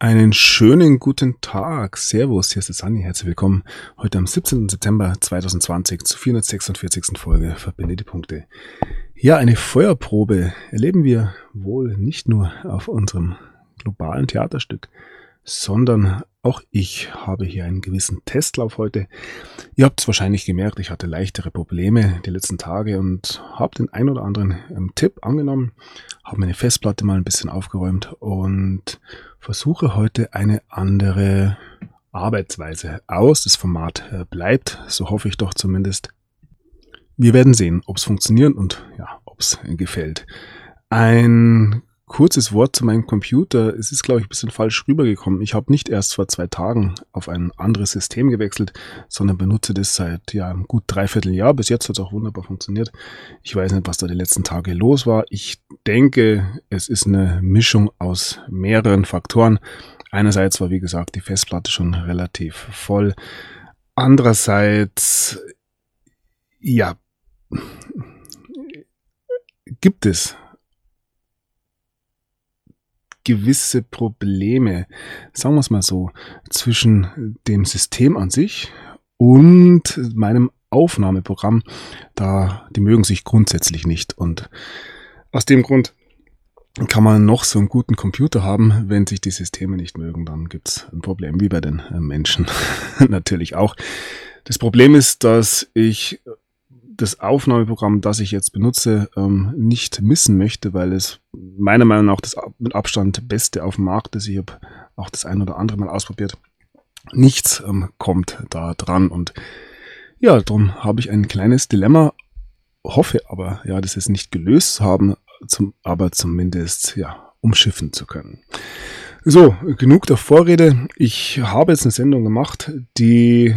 Einen schönen guten Tag. Servus, hier ist der Sunny. Herzlich willkommen heute am 17. September 2020 zur 446. Folge Verbinde die Punkte. Ja, eine Feuerprobe erleben wir wohl nicht nur auf unserem globalen Theaterstück, sondern auch ich habe hier einen gewissen Testlauf heute. Ihr habt es wahrscheinlich gemerkt, ich hatte leichtere Probleme die letzten Tage und habe den ein oder anderen Tipp angenommen, habe meine Festplatte mal ein bisschen aufgeräumt und versuche heute eine andere Arbeitsweise aus. Das Format bleibt, so hoffe ich doch zumindest. Wir werden sehen, ob es funktioniert und ja, ob es gefällt. Ein kurzes Wort zu meinem Computer. Es ist, glaube ich, ein bisschen falsch rübergekommen. Ich habe nicht erst vor 2 Tagen auf ein anderes System gewechselt, sondern benutze das seit gut 3/4 Jahr. Bis jetzt hat es auch wunderbar funktioniert. Ich weiß nicht, was da die letzten Tage los war. Ich denke, es ist eine Mischung aus mehreren Faktoren. Einerseits war, wie gesagt, die Festplatte schon relativ voll. Andererseits, gibt es gewisse Probleme, sagen wir es mal so, zwischen dem System an sich und meinem Aufnahmeprogramm. Die mögen sich grundsätzlich nicht. Und aus dem Grund kann man noch so einen guten Computer haben, wenn sich die Systeme nicht mögen, dann gibt es ein Problem, wie bei den Menschen natürlich auch. Das Problem ist, dass ich das Aufnahmeprogramm, das ich jetzt benutze, nicht missen möchte, weil es meiner Meinung nach das mit Abstand beste auf dem Markt ist. Ich habe auch das ein oder andere Mal ausprobiert. Nichts kommt da dran und ja, darum habe ich ein kleines Dilemma, hoffe aber, das ist nicht gelöst zu haben, aber zumindest umschiffen zu können. So, genug der Vorrede. Ich habe jetzt eine Sendung gemacht, die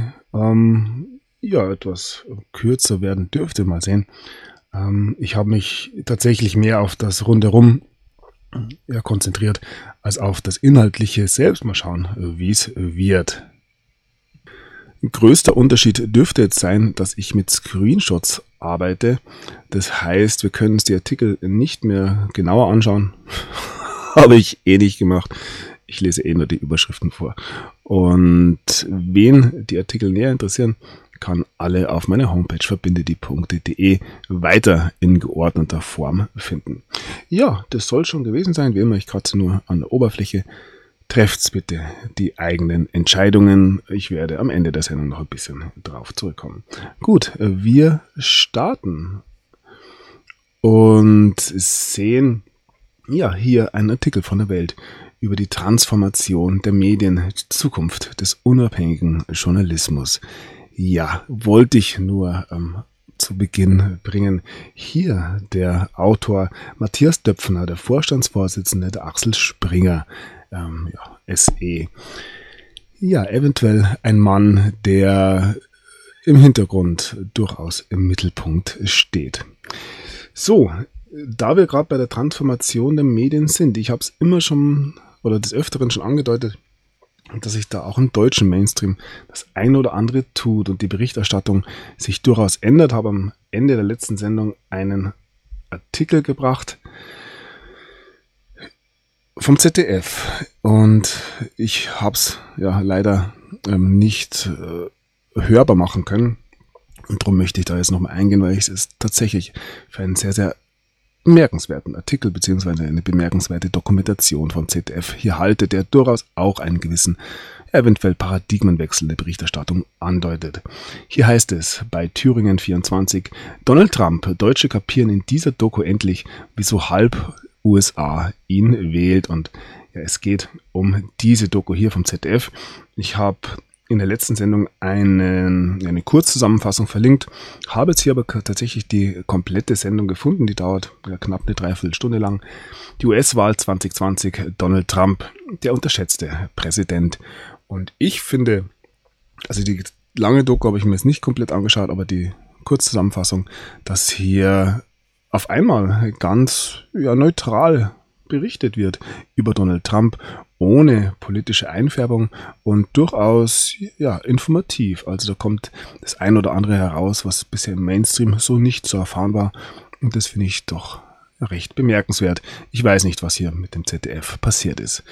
etwas kürzer werden dürfte, mal sehen. Ich habe mich tatsächlich mehr auf das Rundherum konzentriert, als auf das Inhaltliche selbst. Mal schauen, wie es wird. Größter Unterschied dürfte jetzt sein, dass ich mit Screenshots arbeite. Das heißt, wir können uns die Artikel nicht mehr genauer anschauen. Habe ich nicht gemacht. Ich lese nur die Überschriften vor. Und wen die Artikel näher interessieren, kann alle auf meiner Homepage verbindediepunkte.de weiter in geordneter Form finden. Ja, das soll schon gewesen sein. Wie immer, ich kratze nur an der Oberfläche. Trefft's bitte die eigenen Entscheidungen. Ich werde am Ende der Sendung noch ein bisschen drauf zurückkommen. Gut, wir starten und sehen hier einen Artikel von der Welt über die Transformation der Medien, die Zukunft des unabhängigen Journalismus. Ja, wollte ich nur zu Beginn bringen. Hier der Autor Matthias Döpfner, der Vorstandsvorsitzende der Axel Springer SE. Ja, eventuell ein Mann, der im Hintergrund durchaus im Mittelpunkt steht. So, da wir gerade bei der Transformation der Medien sind, ich habe es immer schon oder des Öfteren schon angedeutet, dass sich da auch im deutschen Mainstream das ein oder andere tut und die Berichterstattung sich durchaus ändert. Habe am Ende der letzten Sendung einen Artikel gebracht vom ZDF und ich habe es leider nicht hörbar machen können und darum möchte ich da jetzt nochmal eingehen, weil ich es tatsächlich für einen sehr, sehr bemerkenswerten Artikel bzw. eine bemerkenswerte Dokumentation vom ZDF hier halte, der durchaus auch einen gewissen, eventuell Paradigmenwechsel der Berichterstattung andeutet. Hier heißt es bei Thüringen 24, Donald Trump, Deutsche kapieren in dieser Doku endlich, wieso halb USA ihn wählt. Und es geht um diese Doku hier vom ZDF. Ich habe in der letzten Sendung eine Kurzzusammenfassung verlinkt, habe jetzt hier aber tatsächlich die komplette Sendung gefunden, die dauert knapp eine Dreiviertelstunde lang. Die US-Wahl 2020, Donald Trump, der unterschätzte Präsident. Und ich finde, also die lange Doku habe ich mir jetzt nicht komplett angeschaut, aber die Kurzzusammenfassung, dass hier auf einmal ganz neutral berichtet wird über Donald Trump, ohne politische Einfärbung und durchaus informativ. Also da kommt das ein oder andere heraus, was bisher im Mainstream so nicht zu erfahren war. Und das finde ich doch recht bemerkenswert. Ich weiß nicht, was hier mit dem ZDF passiert ist.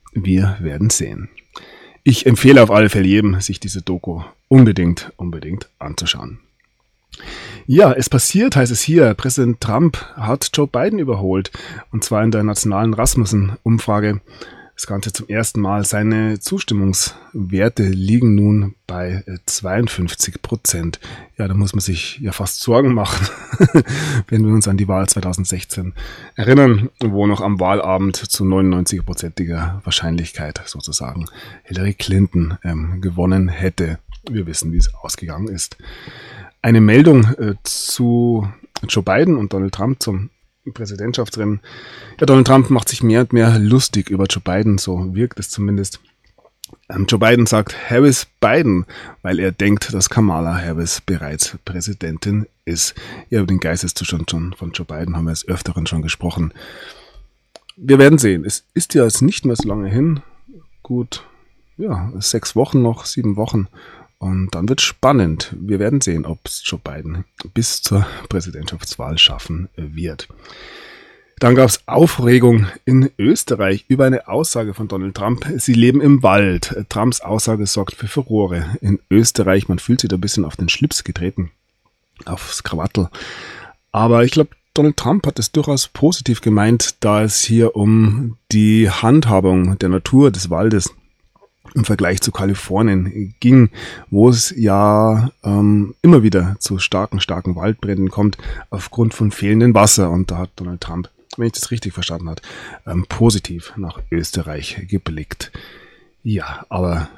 Wir werden sehen. Ich empfehle auf alle Fälle jedem, sich diese Doku unbedingt anzuschauen. Ja, es passiert, heißt es hier. Präsident Trump hat Joe Biden überholt. Und zwar in der nationalen Rasmussen-Umfrage. Das Ganze zum ersten Mal. Seine Zustimmungswerte liegen nun bei 52%. Ja, da muss man sich ja fast Sorgen machen, wenn wir uns an die Wahl 2016 erinnern, wo noch am Wahlabend zu 99%iger Wahrscheinlichkeit sozusagen Hillary Clinton gewonnen hätte. Wir wissen, wie es ausgegangen ist. Eine Meldung zu Joe Biden und Donald Trump zum Präsidentschaftsrennen. Ja, Donald Trump macht sich mehr und mehr lustig über Joe Biden, so wirkt es zumindest. Joe Biden sagt Harris Biden, weil er denkt, dass Kamala Harris bereits Präsidentin ist. Ja, über den Geisteszustand von Joe Biden haben wir des Öfteren schon gesprochen. Wir werden sehen. Es ist ja jetzt nicht mehr so lange hin. Gut, ja, 6 Wochen noch, 7 Wochen. Und dann wird es spannend. Wir werden sehen, ob es Joe Biden bis zur Präsidentschaftswahl schaffen wird. Dann gab es Aufregung in Österreich über eine Aussage von Donald Trump. Sie leben im Wald. Trumps Aussage sorgt für Furore in Österreich. Man fühlt sich da ein bisschen auf den Schlips getreten, aufs Krawattel. Aber ich glaube, Donald Trump hat es durchaus positiv gemeint, da es hier um die Handhabung der Natur des Waldes im Vergleich zu Kalifornien ging, wo es ja immer wieder zu starken Waldbränden kommt aufgrund von fehlendem Wasser. Und da hat Donald Trump, wenn ich das richtig verstanden habe, positiv nach Österreich geblickt. Ja, aber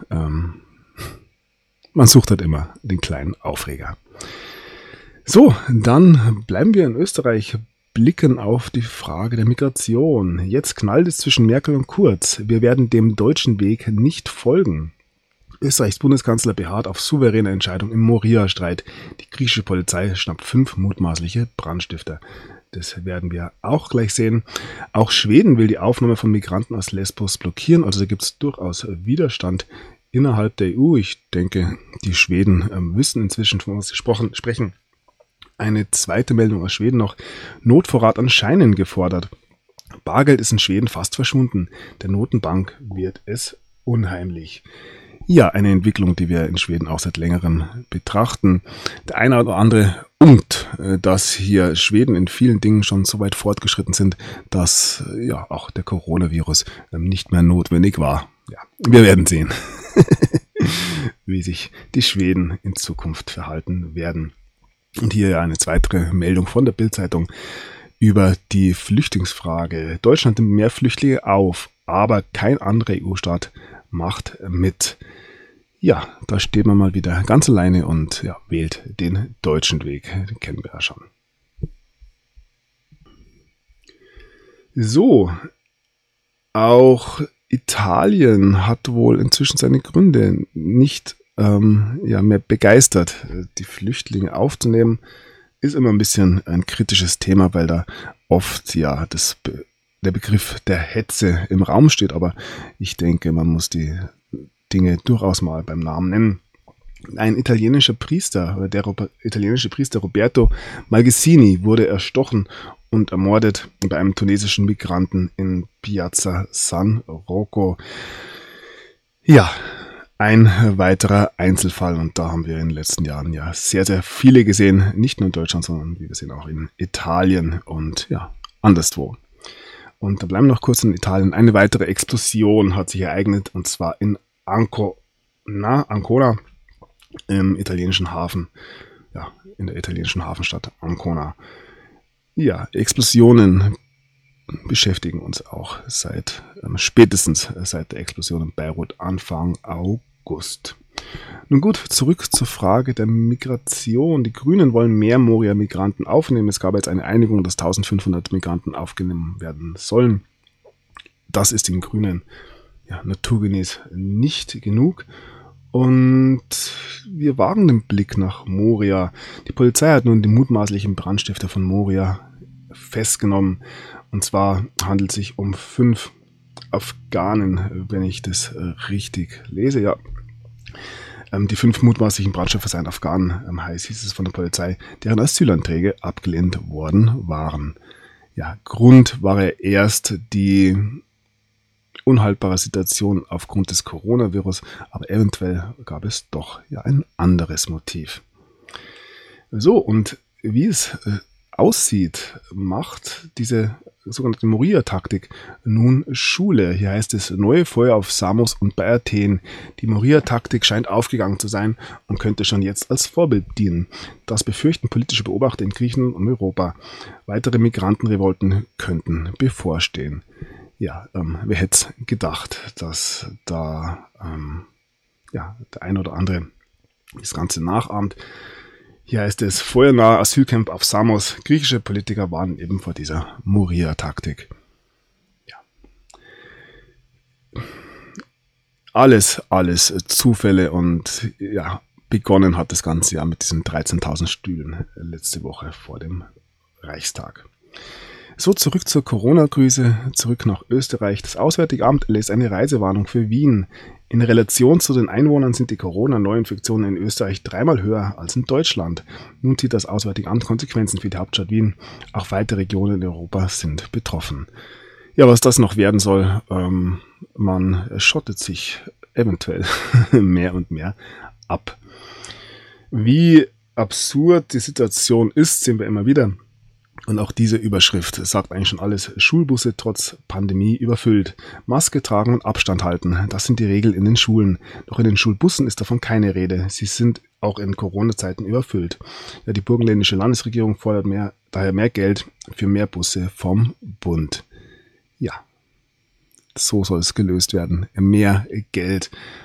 man sucht halt immer den kleinen Aufreger. So, dann bleiben wir in Österreich, blicken auf die Frage der Migration. Jetzt knallt es zwischen Merkel und Kurz. Wir werden dem deutschen Weg nicht folgen. Österreichs Bundeskanzler beharrt auf souveräne Entscheidung im Moria-Streit. Die griechische Polizei schnappt 5 mutmaßliche Brandstifter. Das werden wir auch gleich sehen. Auch Schweden will die Aufnahme von Migranten aus Lesbos blockieren. Also da gibt es durchaus Widerstand innerhalb der EU. Ich denke, die Schweden wissen inzwischen, von was sie sprechen. Eine zweite Meldung aus Schweden noch. Notvorrat an Scheinen gefordert. Bargeld ist in Schweden fast verschwunden. Der Notenbank wird es unheimlich. Ja, eine Entwicklung, die wir in Schweden auch seit längerem betrachten. Der eine oder andere dass hier Schweden in vielen Dingen schon so weit fortgeschritten sind, dass ja auch der Coronavirus nicht mehr notwendig war. Ja, wir werden sehen, wie sich die Schweden in Zukunft verhalten werden. Und hier eine weitere Meldung von der Bild-Zeitung über die Flüchtlingsfrage. Deutschland nimmt mehr Flüchtlinge auf, aber kein anderer EU-Staat macht mit. Ja, da steht man mal wieder ganz alleine und ja, wählt den deutschen Weg. Den kennen wir ja schon. So, auch Italien hat wohl inzwischen seine Gründe nicht mehr begeistert, die Flüchtlinge aufzunehmen. Ist immer ein bisschen ein kritisches Thema, weil da oft ja der Begriff der Hetze im Raum steht. Aber ich denke, man muss die Dinge durchaus mal beim Namen nennen. Ein italienischer Priester, der italienische Priester Roberto Malgessini wurde erstochen und ermordet bei einem tunesischen Migranten in Piazza San Rocco. Ja, ein weiterer Einzelfall, und da haben wir in den letzten Jahren ja sehr, sehr viele gesehen, nicht nur in Deutschland, sondern wie wir sehen auch in Italien und ja, anderswo. Und da bleiben wir noch kurz in Italien. Eine weitere Explosion hat sich ereignet, und zwar in Ancona, im italienischen Hafen, ja, in der italienischen Hafenstadt Ancona. Ja, Explosionen beschäftigen uns auch spätestens seit der Explosion in Beirut Anfang August. Nun gut, zurück zur Frage der Migration. Die Grünen wollen mehr Moria-Migranten aufnehmen. Es gab jetzt eine Einigung, dass 1500 Migranten aufgenommen werden sollen. Das ist den Grünen naturgemäß nicht genug. Und wir wagen den Blick nach Moria. Die Polizei hat nun den mutmaßlichen Brandstifter von Moria festgenommen. Und zwar handelt es sich um 5 Afghanen, wenn ich das richtig lese. Ja, die 5 mutmaßlichen Brandstifter seien Afghanen, hieß es von der Polizei, deren Asylanträge abgelehnt worden waren. Ja, Grund war erst die unhaltbare Situation aufgrund des Coronavirus, aber eventuell gab es doch ja ein anderes Motiv. So, und wie es aussieht, macht diese sogenannte Moria-Taktik nun Schule. Hier heißt es, neue Feuer auf Samos und bei Athen. Die Moria-Taktik scheint aufgegangen zu sein und könnte schon jetzt als Vorbild dienen. Das befürchten politische Beobachter in Griechenland und Europa. Weitere Migrantenrevolten könnten bevorstehen. Ja, wer hätte es gedacht, dass da der ein oder andere das Ganze nachahmt. Hier heißt es, feuernahe Asylcamp auf Samos. Griechische Politiker warnen eben vor dieser Moria-Taktik. Ja. Alles Zufälle und ja, begonnen hat das Ganze ja mit diesen 13.000 Stühlen letzte Woche vor dem Reichstag. So, zurück zur Corona-Krise, zurück nach Österreich. Das Auswärtige Amt erlässt eine Reisewarnung für Wien. In Relation zu den Einwohnern sind die Corona-Neuinfektionen in Österreich 3-mal höher als in Deutschland. Nun zieht das Auswärtige Amt Konsequenzen für die Hauptstadt Wien. Auch weitere Regionen in Europa sind betroffen. Ja, was das noch werden soll, man schottet sich eventuell mehr und mehr ab. Wie absurd die Situation ist, sehen wir immer wieder. Und auch diese Überschrift sagt eigentlich schon alles. Schulbusse trotz Pandemie überfüllt. Maske tragen und Abstand halten. Das sind die Regeln in den Schulen. Doch in den Schulbussen ist davon keine Rede. Sie sind auch in Corona-Zeiten überfüllt. Ja, die burgenländische Landesregierung fordert daher mehr Geld für mehr Busse vom Bund. Ja, so soll es gelöst werden. Mehr Geld.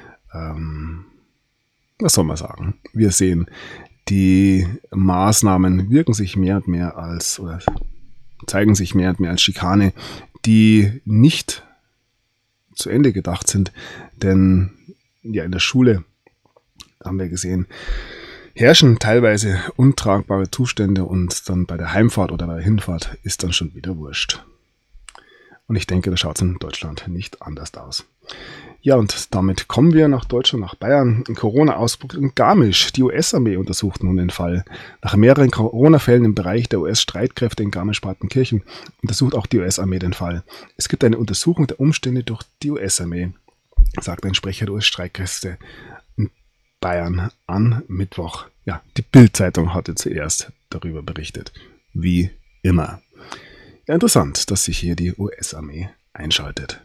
Was soll man sagen? Wir sehen, die Maßnahmen zeigen sich mehr und mehr als Schikane, die nicht zu Ende gedacht sind. Denn ja, in der Schule haben wir gesehen, herrschen teilweise untragbare Zustände und dann bei der Heimfahrt oder bei der Hinfahrt ist dann schon wieder wurscht. Und ich denke, da schaut es in Deutschland nicht anders aus. Ja, und damit kommen wir nach Deutschland, nach Bayern. Ein Corona-Ausbruch in Garmisch. Die US-Armee untersucht nun den Fall. Nach mehreren Corona-Fällen im Bereich der US-Streitkräfte in Garmisch-Partenkirchen untersucht auch die US-Armee den Fall. Es gibt eine Untersuchung der Umstände durch die US-Armee, sagt ein Sprecher der US-Streitkräfte in Bayern an Mittwoch. Ja, die Bild-Zeitung hatte zuerst darüber berichtet. Wie immer. Ja, interessant, dass sich hier die US-Armee einschaltet.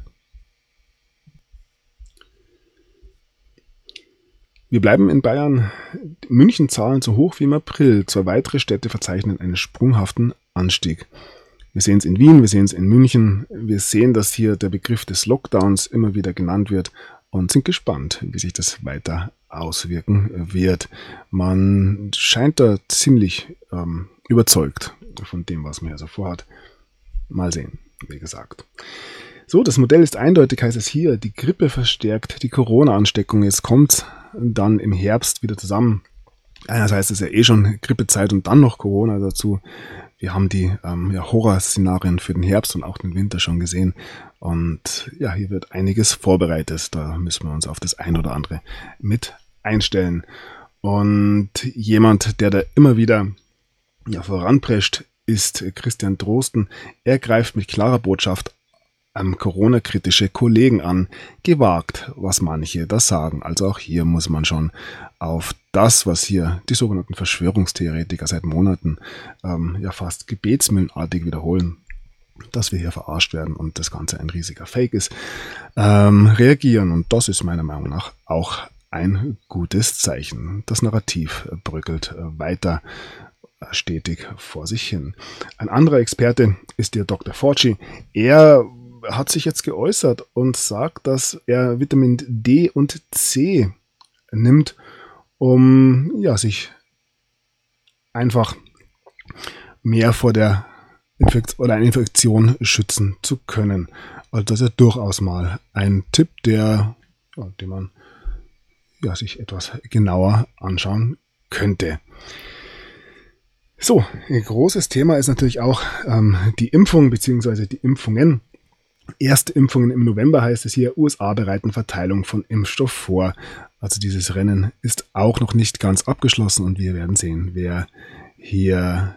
Wir bleiben in Bayern. München Zahlen so hoch wie im April. 2 weitere Städte verzeichnen einen sprunghaften Anstieg. Wir sehen es in Wien, wir sehen es in München. Wir sehen, dass hier der Begriff des Lockdowns immer wieder genannt wird und sind gespannt, wie sich das weiter auswirken wird. Man scheint da ziemlich überzeugt von dem, was man hier so vorhat. Mal sehen, wie gesagt. So, das Modell ist eindeutig, heißt es hier. Die Grippe verstärkt die Corona-Ansteckung. Jetzt kommt dann im Herbst wieder zusammen. Einerseits ist ja eh schon Grippezeit und dann noch Corona dazu. Wir haben die Horrorszenarien für den Herbst und auch den Winter schon gesehen. Und ja, hier wird einiges vorbereitet. Da müssen wir uns auf das ein oder andere mit einstellen. Und jemand, der da immer wieder voranprescht, ist Christian Drosten. Er greift mit klarer Botschaft Corona-kritische Kollegen an. Gewagt, was manche da sagen. Also auch hier muss man schon auf das, was hier die sogenannten Verschwörungstheoretiker seit Monaten fast gebetsmühlenartig wiederholen, dass wir hier verarscht werden und das Ganze ein riesiger Fake ist, reagieren. Und das ist meiner Meinung nach auch ein gutes Zeichen. Das Narrativ bröckelt weiter stetig vor sich hin. Ein anderer Experte ist der Dr. Fauci. Er hat sich jetzt geäußert und sagt, dass er Vitamin D und C nimmt, um sich einfach mehr vor der einer Infektion schützen zu können. Also das ist ja durchaus mal ein Tipp, den man sich etwas genauer anschauen könnte. So, ein großes Thema ist natürlich auch die Impfung bzw. die Impfungen. Erste Impfungen im November heißt es hier, USA bereiten Verteilung von Impfstoff vor. Also dieses Rennen ist auch noch nicht ganz abgeschlossen und wir werden sehen, wer hier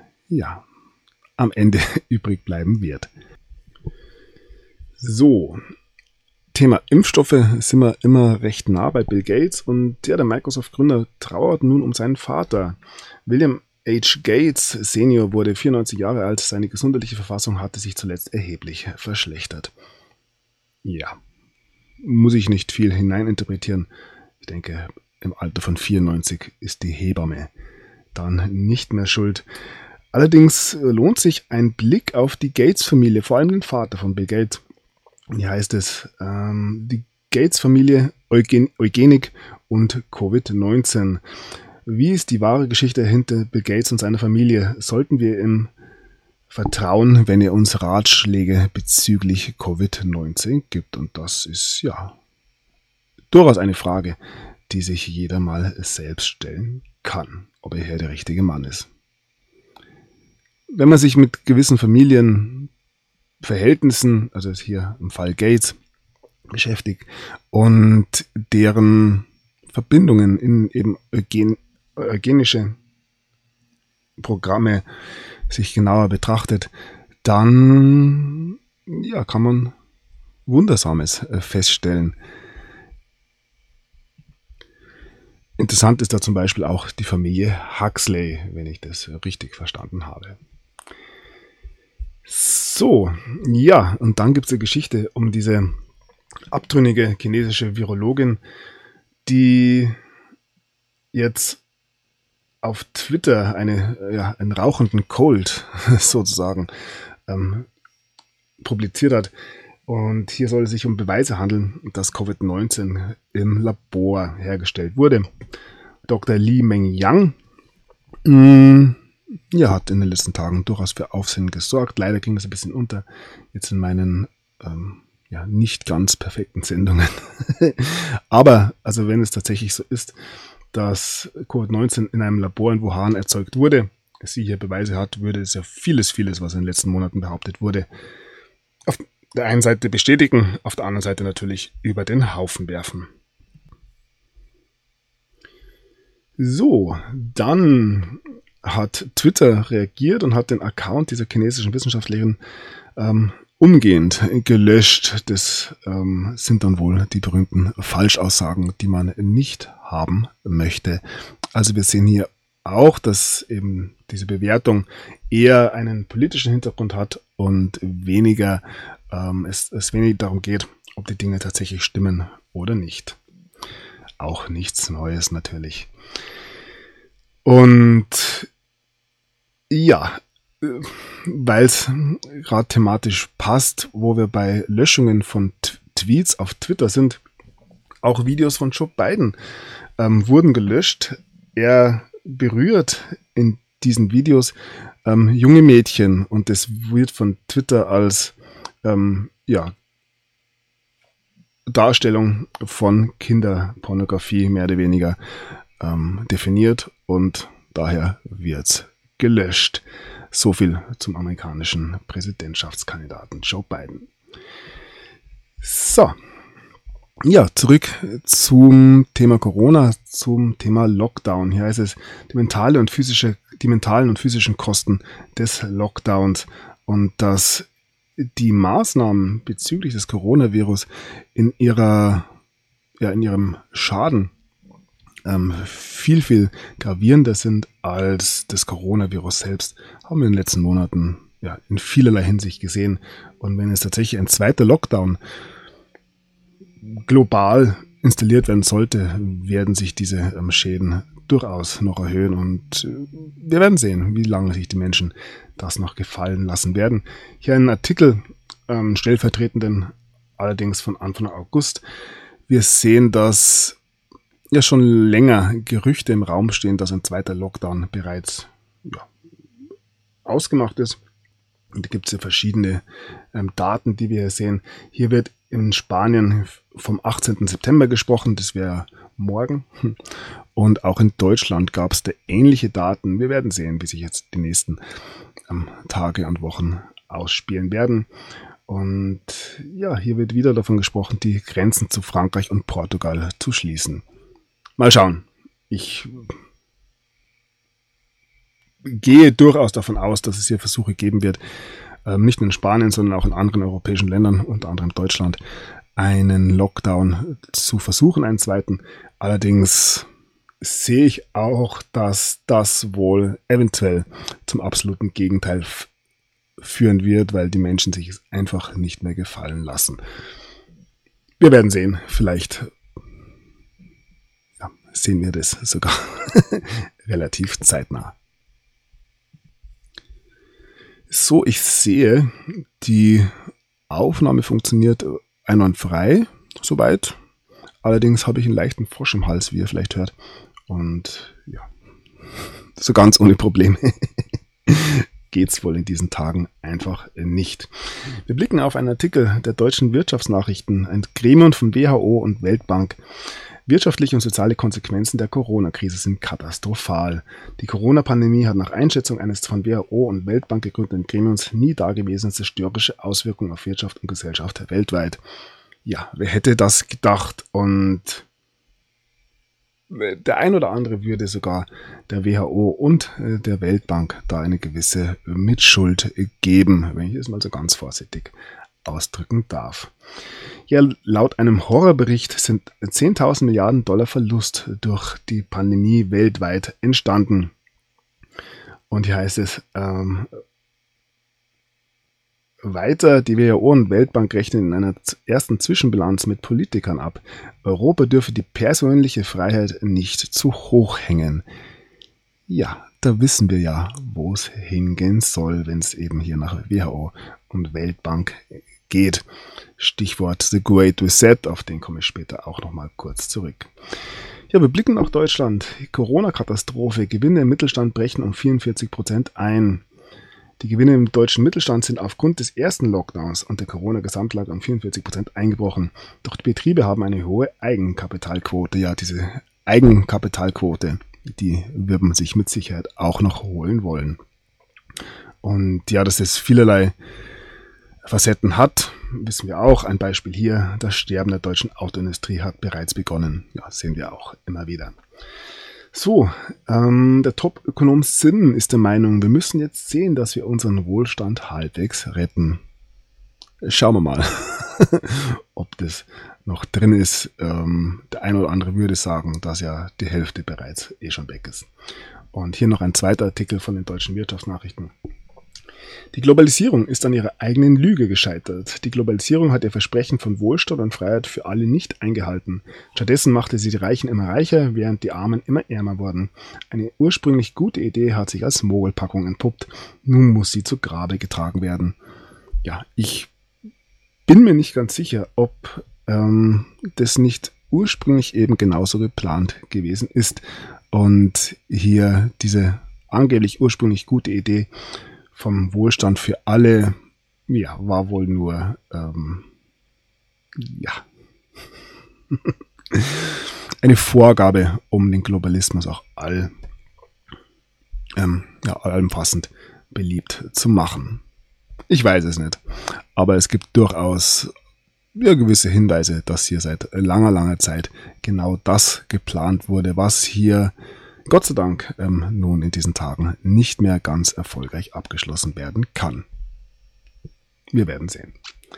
am Ende übrig bleiben wird. So, Thema Impfstoffe sind wir immer recht nah bei Bill Gates und der Microsoft-Gründer trauert nun um seinen Vater. William H. Gates Senior wurde 94 Jahre alt, seine gesundheitliche Verfassung hatte sich zuletzt erheblich verschlechtert. Ja, muss ich nicht viel hineininterpretieren. Ich denke, im Alter von 94 ist die Hebamme dann nicht mehr schuld. Allerdings lohnt sich ein Blick auf die Gates-Familie, vor allem den Vater von Bill Gates. Hier heißt es, die Gates-Familie, Eugenik und Covid-19. Wie ist die wahre Geschichte hinter Bill Gates und seiner Familie? Sollten wir ihm vertrauen, wenn er uns Ratschläge bezüglich Covid-19 gibt? Und das ist ja durchaus eine Frage, die sich jeder mal selbst stellen kann, ob er hier der richtige Mann ist. Wenn man sich mit gewissen Familienverhältnissen, also hier im Fall Gates, beschäftigt und deren Verbindungen in eben eugenische Programme sich genauer betrachtet, dann ja, kann man Wundersames feststellen. Interessant ist da zum Beispiel auch die Familie Huxley, wenn ich das richtig verstanden habe. So, ja, und dann gibt es eine Geschichte um diese abtrünnige chinesische Virologin, die jetzt auf Twitter einen rauchenden Cold sozusagen publiziert hat. Und hier soll es sich um Beweise handeln, dass Covid-19 im Labor hergestellt wurde. Dr. Li Mengyang hat in den letzten Tagen durchaus für Aufsehen gesorgt. Leider ging das ein bisschen unter jetzt in meinen nicht ganz perfekten Sendungen. Aber also wenn es tatsächlich so ist, dass Covid-19 in einem Labor in Wuhan erzeugt wurde, sie hier Beweise hat, würde es ja vieles, was in den letzten Monaten behauptet wurde, auf der einen Seite bestätigen, auf der anderen Seite natürlich über den Haufen werfen. So, dann hat Twitter reagiert und hat den Account dieser chinesischen Wissenschaftlerin umgehend gelöscht. Das sind dann wohl die berühmten Falschaussagen, die man nicht haben möchte. Also wir sehen hier auch, dass eben diese Bewertung eher einen politischen Hintergrund hat und weniger es weniger darum geht, ob die Dinge tatsächlich stimmen oder nicht. Auch nichts Neues natürlich. Und ja, weil es gerade thematisch passt, wo wir bei Löschungen von Tweets auf Twitter sind, auch Videos von Joe Biden wurden gelöscht. Er berührt in diesen Videos junge Mädchen und das wird von Twitter als Darstellung von Kinderpornografie mehr oder weniger definiert und daher wird es gelöscht. So viel zum amerikanischen Präsidentschaftskandidaten Joe Biden. So, ja, zurück zum Thema Corona, zum Thema Lockdown. Hier heißt es, die mentalen und physischen Kosten des Lockdowns und dass die Maßnahmen bezüglich des Coronavirus in ihrem Schaden viel gravierender sind als das Coronavirus selbst, haben wir in den letzten Monaten in vielerlei Hinsicht gesehen. Und wenn es tatsächlich ein zweiter Lockdown global installiert werden sollte, werden sich diese Schäden durchaus noch erhöhen und wir werden sehen, wie lange sich die Menschen das noch gefallen lassen werden. Hier ein Artikel, stellvertretenden, allerdings von Anfang August. Wir sehen, dass ja schon länger Gerüchte im Raum stehen, dass ein zweiter Lockdown bereits ausgemacht ist. Und da gibt es ja verschiedene Daten, die wir hier sehen. Hier wird in Spanien vom 18. September gesprochen, das wäre morgen. Und auch in Deutschland gab es da ähnliche Daten. Wir werden sehen, wie sich jetzt die nächsten Tage und Wochen ausspielen werden. Und ja, hier wird wieder davon gesprochen, die Grenzen zu Frankreich und Portugal zu schließen. Mal schauen. Ich gehe durchaus davon aus, dass es hier Versuche geben wird, nicht nur in Spanien, sondern auch in anderen europäischen Ländern, unter anderem Deutschland, einen Lockdown zu versuchen, einen zweiten. Allerdings sehe ich auch, dass das wohl eventuell zum absoluten Gegenteil führen wird, weil die Menschen sich es einfach nicht mehr gefallen lassen. Wir werden sehen, vielleicht sehen wir das sogar relativ zeitnah. So, ich sehe, die Aufnahme funktioniert einwandfrei, soweit. Allerdings habe ich einen leichten Frosch im Hals, wie ihr vielleicht hört. Und ja, so ganz ohne Probleme geht's wohl in diesen Tagen einfach nicht. Wir blicken auf einen Artikel der Deutschen Wirtschaftsnachrichten, ein Gremium von WHO und Weltbank. Wirtschaftliche und soziale Konsequenzen der Corona-Krise sind katastrophal. Die Corona-Pandemie hat nach Einschätzung eines von WHO und Weltbank gegründeten Gremiums nie dagewesene zerstörerische Auswirkungen auf Wirtschaft und Gesellschaft weltweit. Ja, wer hätte das gedacht? Und der ein oder andere würde sogar der WHO und der Weltbank da eine gewisse Mitschuld geben, wenn ich es mal so ganz vorsichtig ausdrücken darf. Ja, laut einem Horrorbericht sind 10.000 Milliarden Dollar Verlust durch die Pandemie weltweit entstanden. Und hier heißt es weiter, die WHO und Weltbank rechnen in einer ersten Zwischenbilanz mit Politikern ab. Europa dürfe die persönliche Freiheit nicht zu hoch hängen. Ja, da wissen wir ja, wo es hingehen soll, wenn es eben hier nach WHO und Weltbank geht. Stichwort The Great Reset, auf den komme ich später auch nochmal kurz zurück. Ja, wir blicken nach Deutschland. Corona-Katastrophe, Gewinne im Mittelstand brechen um 44% ein. Die Gewinne im deutschen Mittelstand sind aufgrund des ersten Lockdowns und der Corona-Gesamtlage um 44% eingebrochen. Doch die Betriebe haben eine hohe Eigenkapitalquote. Ja, diese Eigenkapitalquote, die wird man sich mit Sicherheit auch noch holen wollen. Und ja, dass es vielerlei Facetten hat, wissen wir auch. Ein Beispiel hier, das Sterben der deutschen Autoindustrie hat bereits begonnen. Ja, sehen wir auch immer wieder. So, der Top-Ökonom Sinn ist der Meinung, wir müssen jetzt sehen, dass wir unseren Wohlstand halbwegs retten. Schauen wir mal, ob das noch drin ist. Der eine oder andere würde sagen, dass ja die Hälfte bereits schon weg ist. Und hier noch ein zweiter Artikel von den Deutschen Wirtschaftsnachrichten. Die Globalisierung ist an ihrer eigenen Lüge gescheitert. Die Globalisierung hat ihr Versprechen von Wohlstand und Freiheit für alle nicht eingehalten. Stattdessen machte sie die Reichen immer reicher, während die Armen immer ärmer wurden. Eine ursprünglich gute Idee hat sich als Mogelpackung entpuppt. Nun muss sie zu Grabe getragen werden. Ja, ich bin mir nicht ganz sicher, ob das nicht ursprünglich eben genauso geplant gewesen ist. Und hier diese angeblich ursprünglich gute Idee vom Wohlstand für alle, ja, war wohl nur, eine Vorgabe, um den Globalismus auch allumfassend beliebt zu machen. Ich weiß es nicht, aber es gibt durchaus gewisse Hinweise, dass hier seit langer Zeit genau das geplant wurde, was hier Gott sei Dank nun in diesen Tagen nicht mehr ganz erfolgreich abgeschlossen werden kann. Wir werden sehen.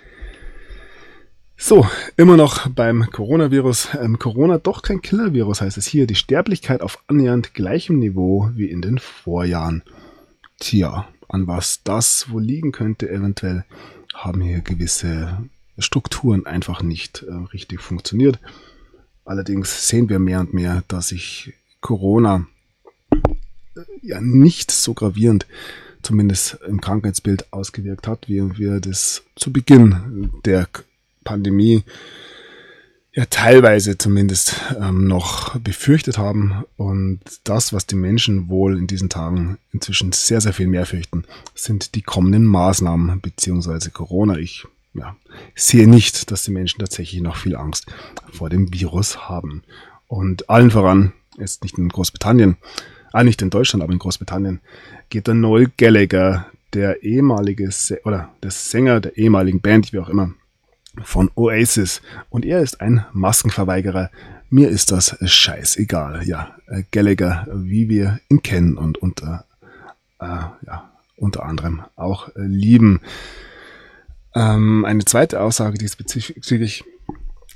So, immer noch beim Coronavirus. Corona doch kein Killer-Virus, heißt es hier. Die Sterblichkeit auf annähernd gleichem Niveau wie in den Vorjahren. Tja, an was das wohl liegen könnte eventuell, haben hier gewisse Strukturen einfach nicht richtig funktioniert. Allerdings sehen wir mehr und mehr, dass sich Corona ja nicht so gravierend, zumindest im Krankheitsbild, ausgewirkt hat, wie wir das zu Beginn der Pandemie ja teilweise zumindest noch befürchtet haben. Und das, was die Menschen wohl in diesen Tagen inzwischen sehr, sehr viel mehr fürchten, sind die kommenden Maßnahmen bzw. Corona. Ich sehe nicht, dass die Menschen tatsächlich noch viel Angst vor dem Virus haben. Und allen voran, jetzt nicht in Großbritannien, nicht in Deutschland, aber in Großbritannien, geht der Noel Gallagher, der Sänger der ehemaligen Band, wie auch immer, von Oasis. Und er ist ein Maskenverweigerer. Mir ist das scheißegal. Ja, Gallagher, wie wir ihn kennen und unter anderem auch lieben. Eine zweite Aussage diesbezüglich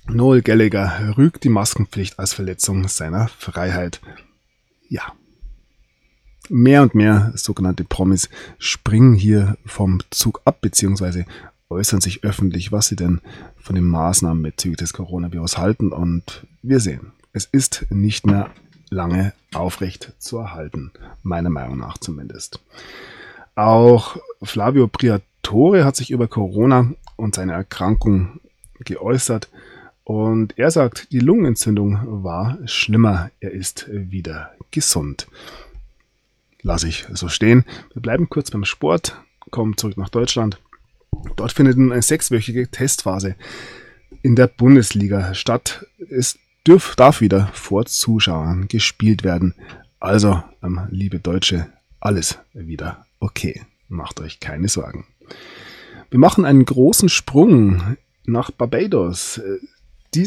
Noel Gallagher rügt die Maskenpflicht als Verletzung seiner Freiheit. Ja. Mehr und mehr sogenannte Promis springen hier vom Zug ab, beziehungsweise äußern sich öffentlich, was sie denn von den Maßnahmen bezüglich des Coronavirus halten. Und wir sehen, es ist nicht mehr lange aufrecht zu erhalten, meiner Meinung nach zumindest. Auch Flavio Briatore hat sich über Corona und seine Erkrankung geäußert. Und er sagt, die Lungenentzündung war schlimmer. Er ist wieder gesund. Lasse ich so stehen. Wir bleiben kurz beim Sport, kommen zurück nach Deutschland. Dort findet nun eine 6-wöchige Testphase in der Bundesliga statt. Es darf wieder vor Zuschauern gespielt werden. Also, liebe Deutsche, alles wieder okay. Macht euch keine Sorgen. Wir machen einen großen Sprung nach Barbados. Die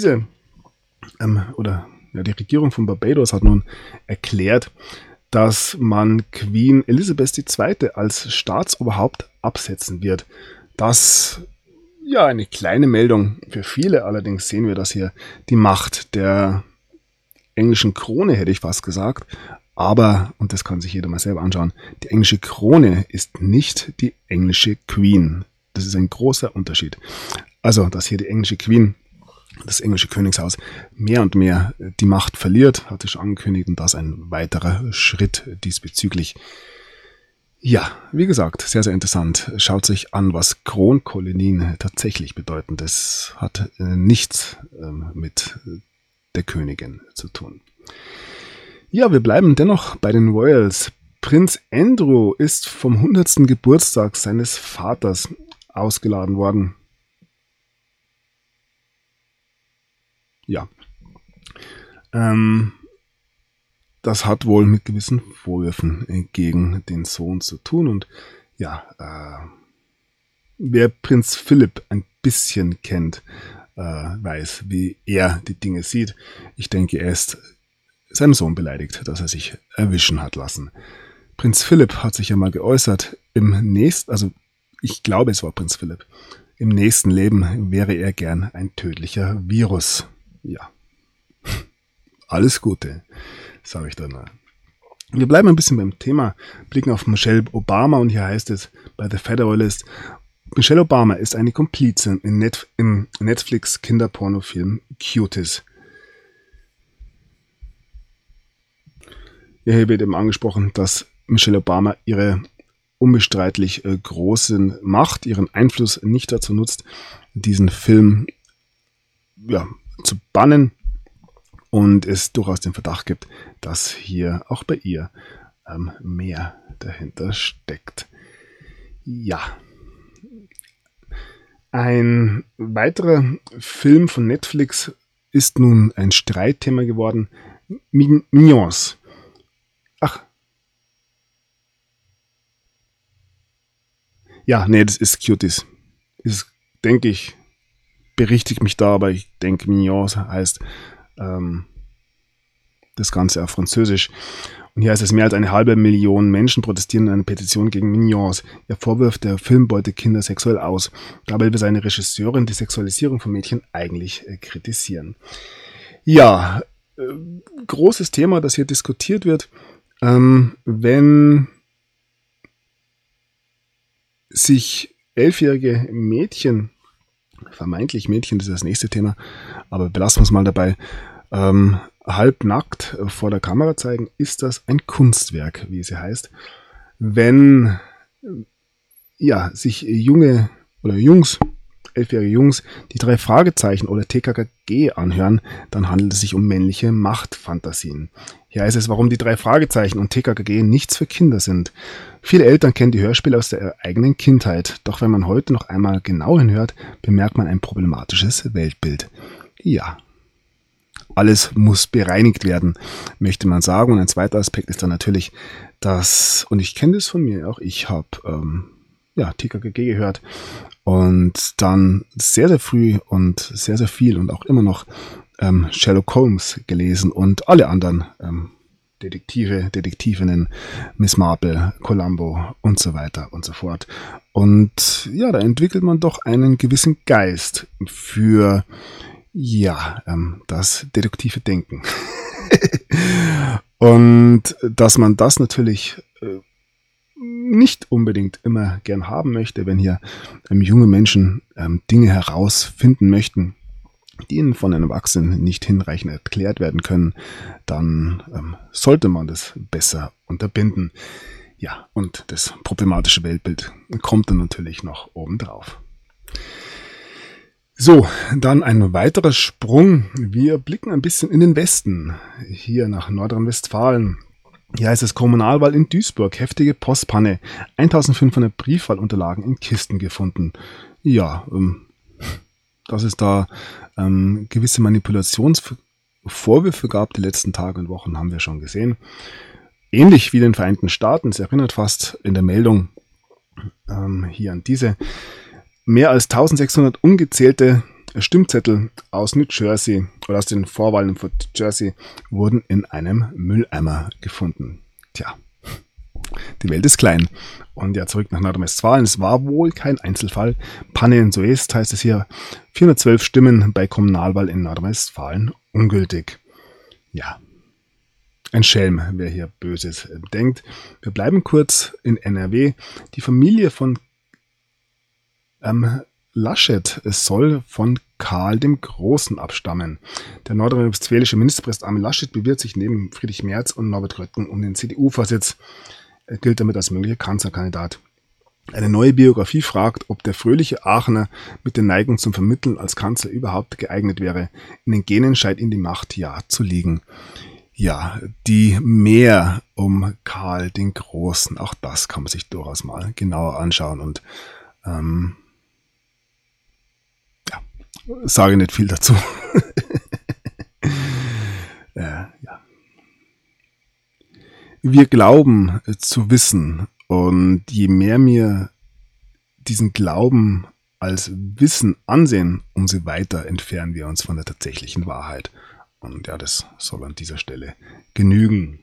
Regierung von Barbados hat nun erklärt, dass man Queen Elizabeth II. Als Staatsoberhaupt absetzen wird. Das, ja, eine kleine Meldung für viele. Allerdings sehen wir, dass hier die Macht der englischen Krone, hätte ich fast gesagt. Aber, und das kann sich jeder mal selber anschauen, die englische Krone ist nicht die englische Queen. Das ist ein großer Unterschied. Also, dass hier die englische Queen, das englische Königshaus, mehr und mehr die Macht verliert, hatte schon angekündigt, und das ein weiterer Schritt diesbezüglich. Ja, wie gesagt, sehr, sehr interessant. Schaut sich an, was Kronkolonien tatsächlich bedeuten. Das hat nichts mit der Königin zu tun. Ja, wir bleiben dennoch bei den Royals. Prinz Andrew ist vom 100. Geburtstag seines Vaters ausgeladen worden. Ja, das hat wohl mit gewissen Vorwürfen gegen den Sohn zu tun. Und ja, wer Prinz Philipp ein bisschen kennt, weiß, wie er die Dinge sieht. Ich denke, er ist seinem Sohn beleidigt, dass er sich erwischen hat lassen. Prinz Philipp hat sich ja mal geäußert, ich glaube, es war Prinz Philipp, im nächsten Leben wäre er gern ein tödlicher Virus. Ja, alles Gute, sage ich dann. Wir bleiben ein bisschen beim Thema, blicken auf Michelle Obama, und hier heißt es bei The Federalist: Michelle Obama ist eine Komplizin im Netflix-Kinderpornofilm Cuties. Ja, hier wird eben angesprochen, dass Michelle Obama ihre unbestreitlich große Macht, ihren Einfluss nicht dazu nutzt, diesen Film zu bannen, und es durchaus den Verdacht gibt, dass hier auch bei ihr mehr dahinter steckt. Ja. Ein weiterer Film von Netflix ist nun ein Streitthema geworden. Minions. Das ist Cuties. Ist, denke ich, berichtigt mich da, aber ich denke, Minions heißt das Ganze auf Französisch. Und hier heißt es, mehr als 500.000 Menschen protestieren in einer Petition gegen Minions. Er vorwirft, der Film beute Kinder sexuell aus. Dabei will seine Regisseurin die Sexualisierung von Mädchen eigentlich kritisieren. Ja, großes Thema, das hier diskutiert wird. Wenn sich 11-jährige Mädchen, vermeintlich Mädchen, das ist das nächste Thema, aber belassen wir es mal dabei, halbnackt vor der Kamera zeigen, ist das ein Kunstwerk, wie es hier heißt. Wenn sich Junge oder Jungs, 11-jährige Jungs, die 3 Fragezeichen oder TKKG anhören, dann handelt es sich um männliche Machtfantasien. Hier heißt es, warum die 3 Fragezeichen und TKKG nichts für Kinder sind. Viele Eltern kennen die Hörspiele aus der eigenen Kindheit, doch wenn man heute noch einmal genau hinhört, bemerkt man ein problematisches Weltbild. Ja, alles muss bereinigt werden, möchte man sagen. Und ein zweiter Aspekt ist dann natürlich, und ich kenne das von mir auch, ich habe TKKG gehört und dann sehr, sehr früh und sehr, sehr viel und auch immer noch Sherlock Holmes gelesen und alle anderen Detektivinnen, Miss Marple, Columbo und so weiter und so fort. Und ja, da entwickelt man doch einen gewissen Geist für Ja, das deduktive Denken. Und dass man das natürlich nicht unbedingt immer gern haben möchte, wenn hier junge Menschen Dinge herausfinden möchten, die ihnen von einem Erwachsenen nicht hinreichend erklärt werden können, dann sollte man das besser unterbinden. Ja, und das problematische Weltbild kommt dann natürlich noch obendrauf. So, dann ein weiterer Sprung. Wir blicken ein bisschen in den Westen, hier nach Nordrhein-Westfalen. Hier heißt es Kommunalwahl in Duisburg, heftige Postpanne, 1500 Briefwahlunterlagen in Kisten gefunden. Ja, dass es da gewisse Manipulationsvorwürfe gab die letzten Tage und Wochen, haben wir schon gesehen. Ähnlich wie in den Vereinigten Staaten, es erinnert fast in der Meldung hier an diese. Mehr als 1600 ungezählte Stimmzettel aus New Jersey oder aus den Vorwahlen von Jersey wurden in einem Mülleimer gefunden. Tja, die Welt ist klein. Und ja, zurück nach Nordrhein-Westfalen. Es war wohl kein Einzelfall. Panne in Soest heißt es hier. 412 Stimmen bei Kommunalwahl in Nordrhein-Westfalen ungültig. Ja, ein Schelm, wer hier Böses denkt. Wir bleiben kurz in NRW. Die Familie von Laschet, es soll von Karl dem Großen abstammen. Der nordrhein-westfälische Ministerpräsident Armin Laschet bewirbt sich neben Friedrich Merz und Norbert Röttgen um den CDU-Vorsitz. Er gilt damit als möglicher Kanzlerkandidat. Eine neue Biografie fragt, ob der fröhliche Aachener mit der Neigung zum Vermitteln als Kanzler überhaupt geeignet wäre. In den Genen scheint ihm die Macht ja zu liegen. Ja, die mehr um Karl den Großen, auch das kann man sich durchaus mal genauer anschauen und sage nicht viel dazu. Ja. Wir glauben zu wissen und je mehr wir diesen Glauben als Wissen ansehen, umso weiter entfernen wir uns von der tatsächlichen Wahrheit. Und ja, das soll an dieser Stelle genügen.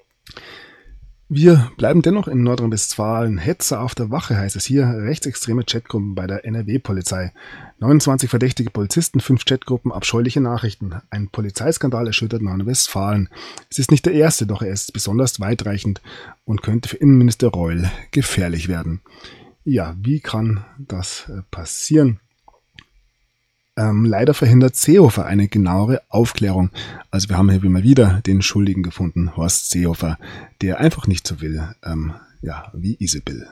Wir bleiben dennoch in Nordrhein-Westfalen. Hetzer auf der Wache heißt es hier. Rechtsextreme Chatgruppen bei der NRW-Polizei. 29 verdächtige Polizisten, 5 Chatgruppen, abscheuliche Nachrichten. Ein Polizeiskandal erschüttert Nordrhein-Westfalen. Es ist nicht der erste, doch er ist besonders weitreichend und könnte für Innenminister Reul gefährlich werden. Ja, wie kann das passieren? Leider verhindert Seehofer eine genauere Aufklärung. Also wir haben hier mal wieder den Schuldigen gefunden, Horst Seehofer, der einfach nicht so will, wie Isabel.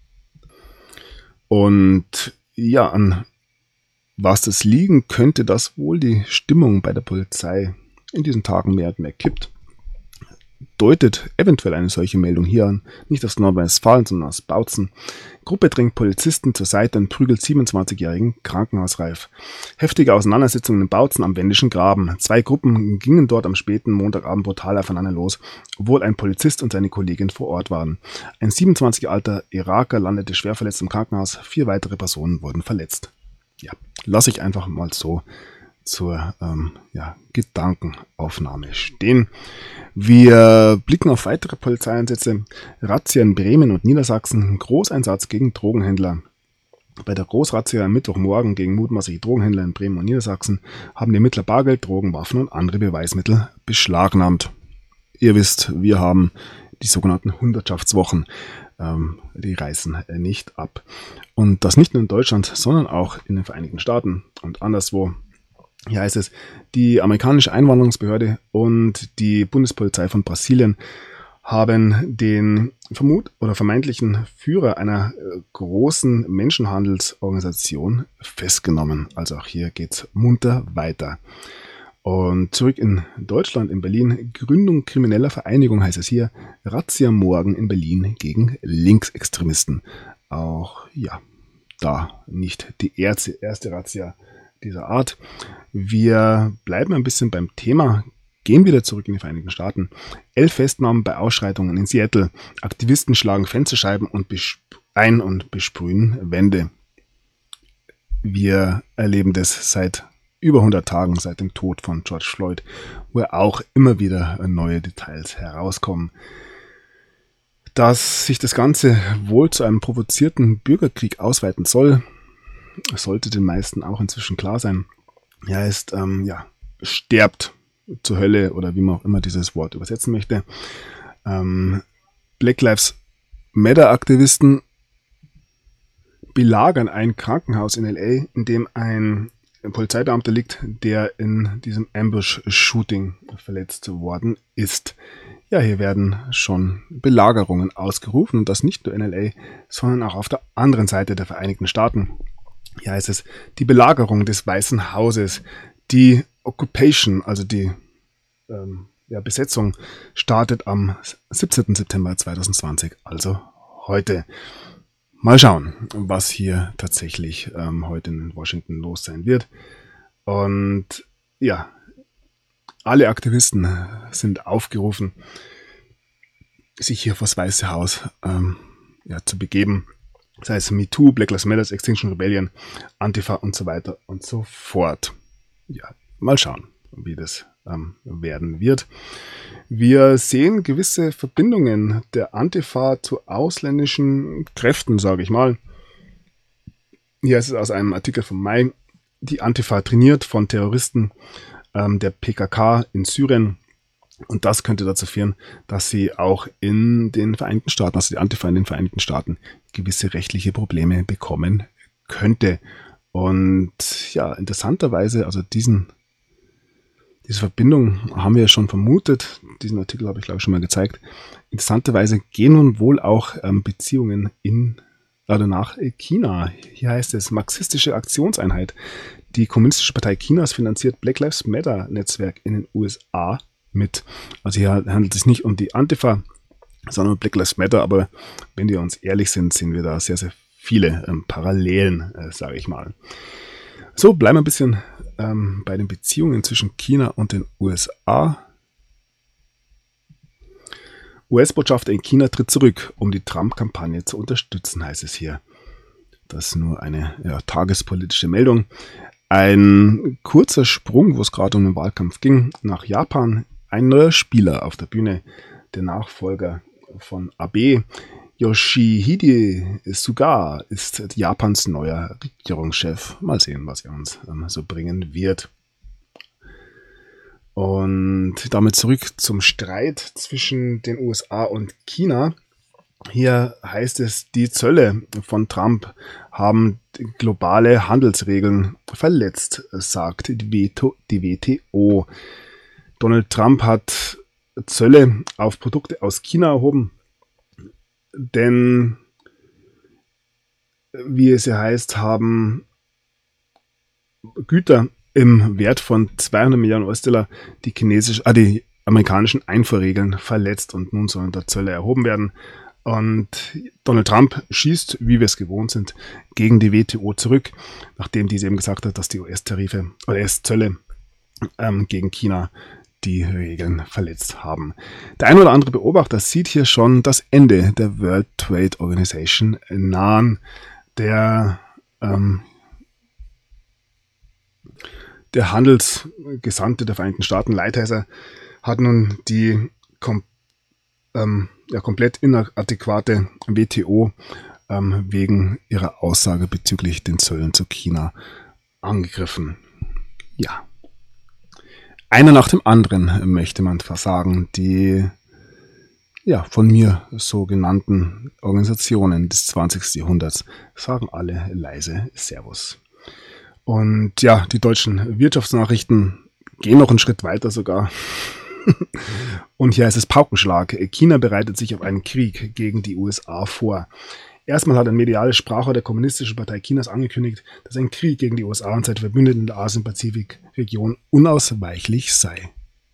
Und ja, an was das liegen könnte, dass wohl die Stimmung bei der Polizei in diesen Tagen mehr und mehr kippt, deutet eventuell eine solche Meldung hier an, nicht aus Nordrhein-Westfalen, sondern aus Bautzen. Gruppe drängt Polizisten zur Seite und prügelt 27-jährigen krankenhausreif. Heftige Auseinandersetzungen in Bautzen am Wendischen Graben. 2 Gruppen gingen dort am späten Montagabend brutal aufeinander los, obwohl ein Polizist und seine Kollegin vor Ort waren. Ein 27 alter Iraker landete schwer verletzt im Krankenhaus, 4 weitere Personen wurden verletzt. Ja, lasse ich einfach mal so zur Gedankenaufnahme stehen. Wir blicken auf weitere Polizeieinsätze. Razzia in Bremen und Niedersachsen. Großeinsatz gegen Drogenhändler. Bei der Großrazzia am Mittwochmorgen gegen mutmaßliche Drogenhändler in Bremen und Niedersachsen haben die Ermittler Bargeld, Drogen, Waffen und andere Beweismittel beschlagnahmt. Ihr wisst, wir haben die sogenannten Hundertschaftswochen. Die reißen nicht ab. Und das nicht nur in Deutschland, sondern auch in den Vereinigten Staaten und anderswo. Hier heißt es, die amerikanische Einwanderungsbehörde und die Bundespolizei von Brasilien haben den vermeintlichen Führer einer großen Menschenhandelsorganisation festgenommen. Also auch hier geht's munter weiter. Und zurück in Deutschland, in Berlin, Gründung krimineller Vereinigung heißt es hier, Razzia morgen in Berlin gegen Linksextremisten. Auch da nicht die erste Razzia dieser Art. Wir bleiben ein bisschen beim Thema, gehen wieder zurück in die Vereinigten Staaten. 11 Festnahmen bei Ausschreitungen in Seattle. Aktivisten schlagen Fensterscheiben ein und besprühen Wände. Wir erleben das seit über 100 Tagen, seit dem Tod von George Floyd, wo auch immer wieder neue Details herauskommen. Dass sich das Ganze wohl zu einem provozierten Bürgerkrieg ausweiten soll, sollte den meisten auch inzwischen klar sein. Ja, stirbt zur Hölle oder wie man auch immer dieses Wort übersetzen möchte. Black Lives Matter Aktivisten belagern ein Krankenhaus in LA, in dem ein Polizeibeamter liegt, der in diesem Ambush-Shooting verletzt worden ist. Ja, hier werden schon Belagerungen ausgerufen und das nicht nur in LA, sondern auch auf der anderen Seite der Vereinigten Staaten. Hier heißt es, die Belagerung des Weißen Hauses, die Occupation, also die Besetzung, startet am 17. September 2020, also heute. Mal schauen, was hier tatsächlich heute in Washington los sein wird. Und ja, alle Aktivisten sind aufgerufen, sich hier vor das Weiße Haus zu begeben. Das heißt MeToo, Black Lives Matter, Extinction Rebellion, Antifa und so weiter und so fort. Ja, mal schauen, wie das werden wird. Wir sehen gewisse Verbindungen der Antifa zu ausländischen Kräften, sage ich mal. Hier ist es aus einem Artikel vom Mai. Die Antifa trainiert von Terroristen der PKK in Syrien. Und das könnte dazu führen, dass sie auch in den Vereinigten Staaten, also die Antifa in den Vereinigten Staaten, gewisse rechtliche Probleme bekommen könnte. Und ja, interessanterweise, also diese Verbindung haben wir ja schon vermutet. Diesen Artikel habe ich, glaube ich, schon mal gezeigt. Interessanterweise gehen nun wohl auch Beziehungen nach China. Hier heißt es, marxistische Aktionseinheit. Die Kommunistische Partei Chinas finanziert Black Lives Matter Netzwerk in den USA mit. Also hier handelt es sich nicht um die Antifa, sondern um Black Lives Matter. Aber wenn wir uns ehrlich sind, sehen wir da sehr, sehr viele Parallelen, sage ich mal. So, bleiben wir ein bisschen bei den Beziehungen zwischen China und den USA. US-Botschafter in China tritt zurück, um die Trump-Kampagne zu unterstützen, heißt es hier. Das ist nur eine tagespolitische Meldung. Ein kurzer Sprung, wo es gerade um den Wahlkampf ging, nach Japan. Ein neuer Spieler auf der Bühne, der Nachfolger von Abe. Yoshihide Suga ist Japans neuer Regierungschef. Mal sehen, was er uns so bringen wird. Und damit zurück zum Streit zwischen den USA und China. Hier heißt es, die Zölle von Trump haben globale Handelsregeln verletzt, sagt die WTO. Donald Trump hat Zölle auf Produkte aus China erhoben, denn, wie es ja heißt, haben Güter im Wert von 200 Millionen US-Dollar die amerikanischen Einfuhrregeln verletzt und nun sollen da Zölle erhoben werden. Und Donald Trump schießt, wie wir es gewohnt sind, gegen die WTO zurück, nachdem diese eben gesagt hat, dass die US-Zölle gegen China die Regeln verletzt haben. Der ein oder andere Beobachter sieht hier schon das Ende der World Trade Organization nahen. Der Handelsgesandte der Vereinigten Staaten, Lighthizer, hat nun die komplett inadäquate WTO wegen ihrer Aussage bezüglich den Zöllen zu China angegriffen. Ja. Einer nach dem anderen, möchte man sagen, die von mir so genannten Organisationen des 20. Jahrhunderts sagen alle leise Servus. Und ja, die deutschen Wirtschaftsnachrichten gehen noch einen Schritt weiter sogar. Und hier heißt es Paukenschlag. China bereitet sich auf einen Krieg gegen die USA vor. Erstmal hat ein mediales Sprachrohr der Kommunistischen Partei Chinas angekündigt, dass ein Krieg gegen die USA und seine Verbündeten in der Asien-Pazifik-Region unausweichlich sei.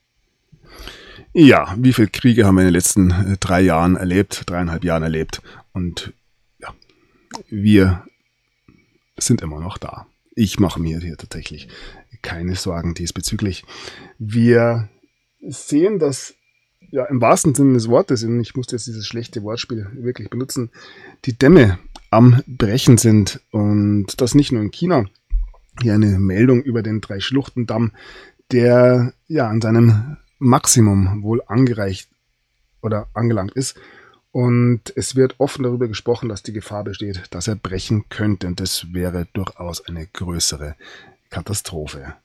Ja, wie viele Kriege haben wir in den letzten 3,5 Jahren erlebt? Und ja, wir sind immer noch da. Ich mache mir hier tatsächlich keine Sorgen diesbezüglich. Wir sehen, dass im wahrsten Sinne des Wortes, und ich musste jetzt dieses schlechte Wortspiel wirklich benutzen, die Dämme am Brechen sind. Und das nicht nur in China. Hier eine Meldung über den Drei-Schluchten-Damm, der an seinem Maximum wohl angelangt ist. Und es wird offen darüber gesprochen, dass die Gefahr besteht, dass er brechen könnte. Und das wäre durchaus eine größere Katastrophe.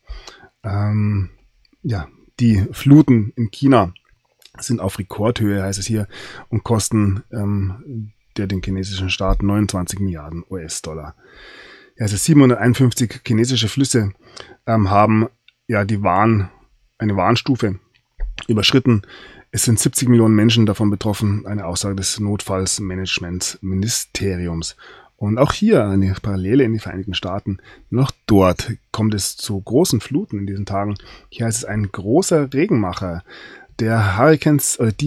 Die Fluten in China sind auf Rekordhöhe, heißt es hier, und kosten den chinesischen Staat 29 Milliarden US-Dollar. Ja, also 751 chinesische Flüsse haben ja eine Warnstufe überschritten. Es sind 70 Millionen Menschen davon betroffen, eine Aussage des Notfallsmanagementministeriums. Und auch hier eine Parallele in die Vereinigten Staaten. Noch dort kommt es zu großen Fluten in diesen Tagen. Hier heißt es ein großer Regenmacher. Der Hurrikan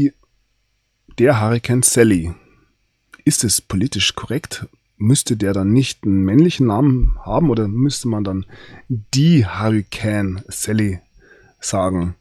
Sally. Ist es politisch korrekt? Müsste der dann nicht einen männlichen Namen haben oder müsste man dann die Hurrikan Sally sagen?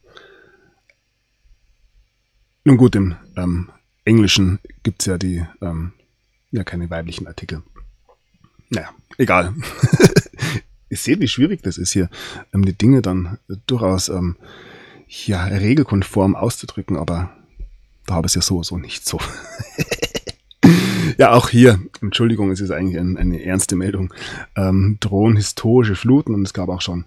Nun gut, im Englischen gibt es ja keine weiblichen Artikel. Naja, egal. Ihr seht, wie schwierig das ist hier, die Dinge dann durchaus regelkonform auszudrücken, aber da habe ich es ja sowieso nicht so. Ja, auch hier, Entschuldigung, es ist eigentlich eine ernste Meldung, drohen historische Fluten und es gab auch schon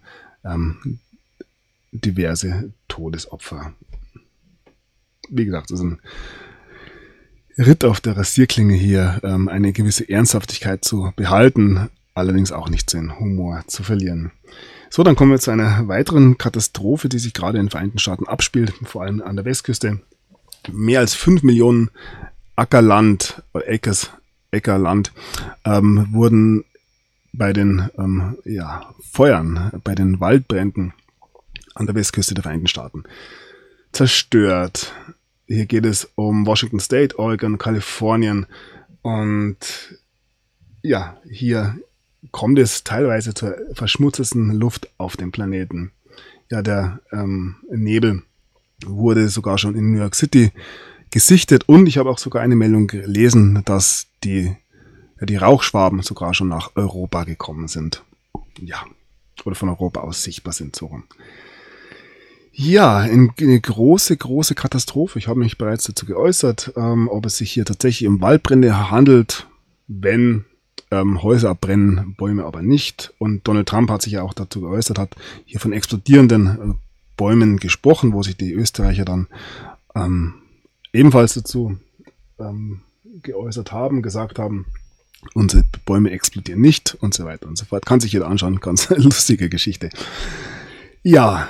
diverse Todesopfer. Wie gesagt, es ist ein Ritt auf der Rasierklinge hier, eine gewisse Ernsthaftigkeit zu behalten, allerdings auch nicht den Humor zu verlieren. So, dann kommen wir zu einer weiteren Katastrophe, die sich gerade in den Vereinigten Staaten abspielt, vor allem an der Westküste. Mehr als 5 Millionen Ackerland wurden bei den Feuern, bei den Waldbränden an der Westküste der Vereinigten Staaten zerstört. Hier geht es um Washington State, Oregon, Kalifornien und ja, hier kommt es teilweise zur verschmutztesten Luft auf dem Planeten. Ja, der Nebel wurde sogar schon in New York City gesichtet und ich habe auch sogar eine Meldung gelesen, dass die Rauchschwaben sogar schon nach Europa gekommen sind. Ja, oder von Europa aus sichtbar sind, so rum. Ja, eine große Katastrophe. Ich habe mich bereits dazu geäußert, ob es sich hier tatsächlich um Waldbrände handelt, wenn Häuser abbrennen, Bäume aber nicht. Und Donald Trump hat sich ja auch dazu geäußert, hat hier von explodierenden Bäumen gesprochen, wo sich die Österreicher dann ebenfalls dazu geäußert haben, gesagt haben, unsere Bäume explodieren nicht und so weiter und so fort. Kann sich jeder anschauen, ganz lustige Geschichte. Ja,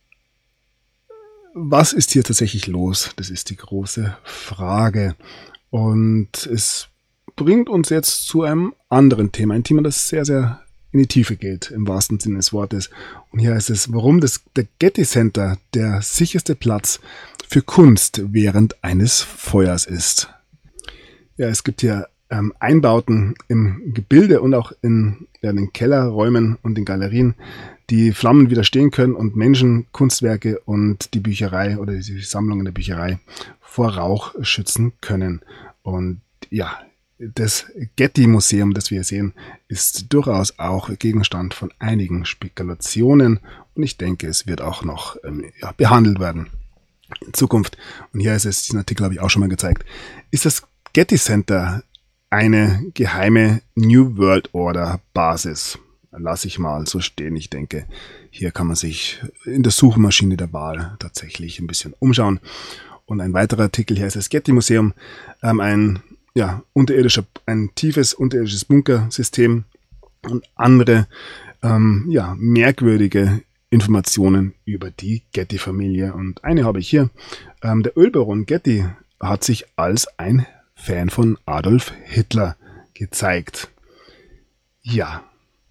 was ist hier tatsächlich los? Das ist die große Frage. Und es bringt uns jetzt zu einem anderen Thema. Ein Thema, das sehr, sehr in die Tiefe geht, im wahrsten Sinne des Wortes. Und hier heißt es, warum der Getty Center der sicherste Platz für Kunst während eines Feuers ist. Ja, es gibt hier Einbauten im Gebilde und auch in den Kellerräumen und den Galerien, die Flammen widerstehen können und Menschen, Kunstwerke und die Bücherei oder die Sammlungen der Bücherei vor Rauch schützen können. Und ja, das Getty-Museum, das wir hier sehen, ist durchaus auch Gegenstand von einigen Spekulationen und ich denke, es wird auch noch behandelt werden in Zukunft. Und hier ist es, diesen Artikel habe ich auch schon mal gezeigt, ist das Getty Center eine geheime New World Order Basis. Lasse ich mal so stehen. Ich denke, hier kann man sich in der Suchmaschine der Wahl tatsächlich ein bisschen umschauen. Und ein weiterer Artikel hier ist das Getty Museum, ein tiefes unterirdisches Bunkersystem und andere merkwürdige Informationen über die Getty-Familie. Und eine habe ich hier. Der Ölbaron Getty hat sich als ein Fan von Adolf Hitler gezeigt. Ja.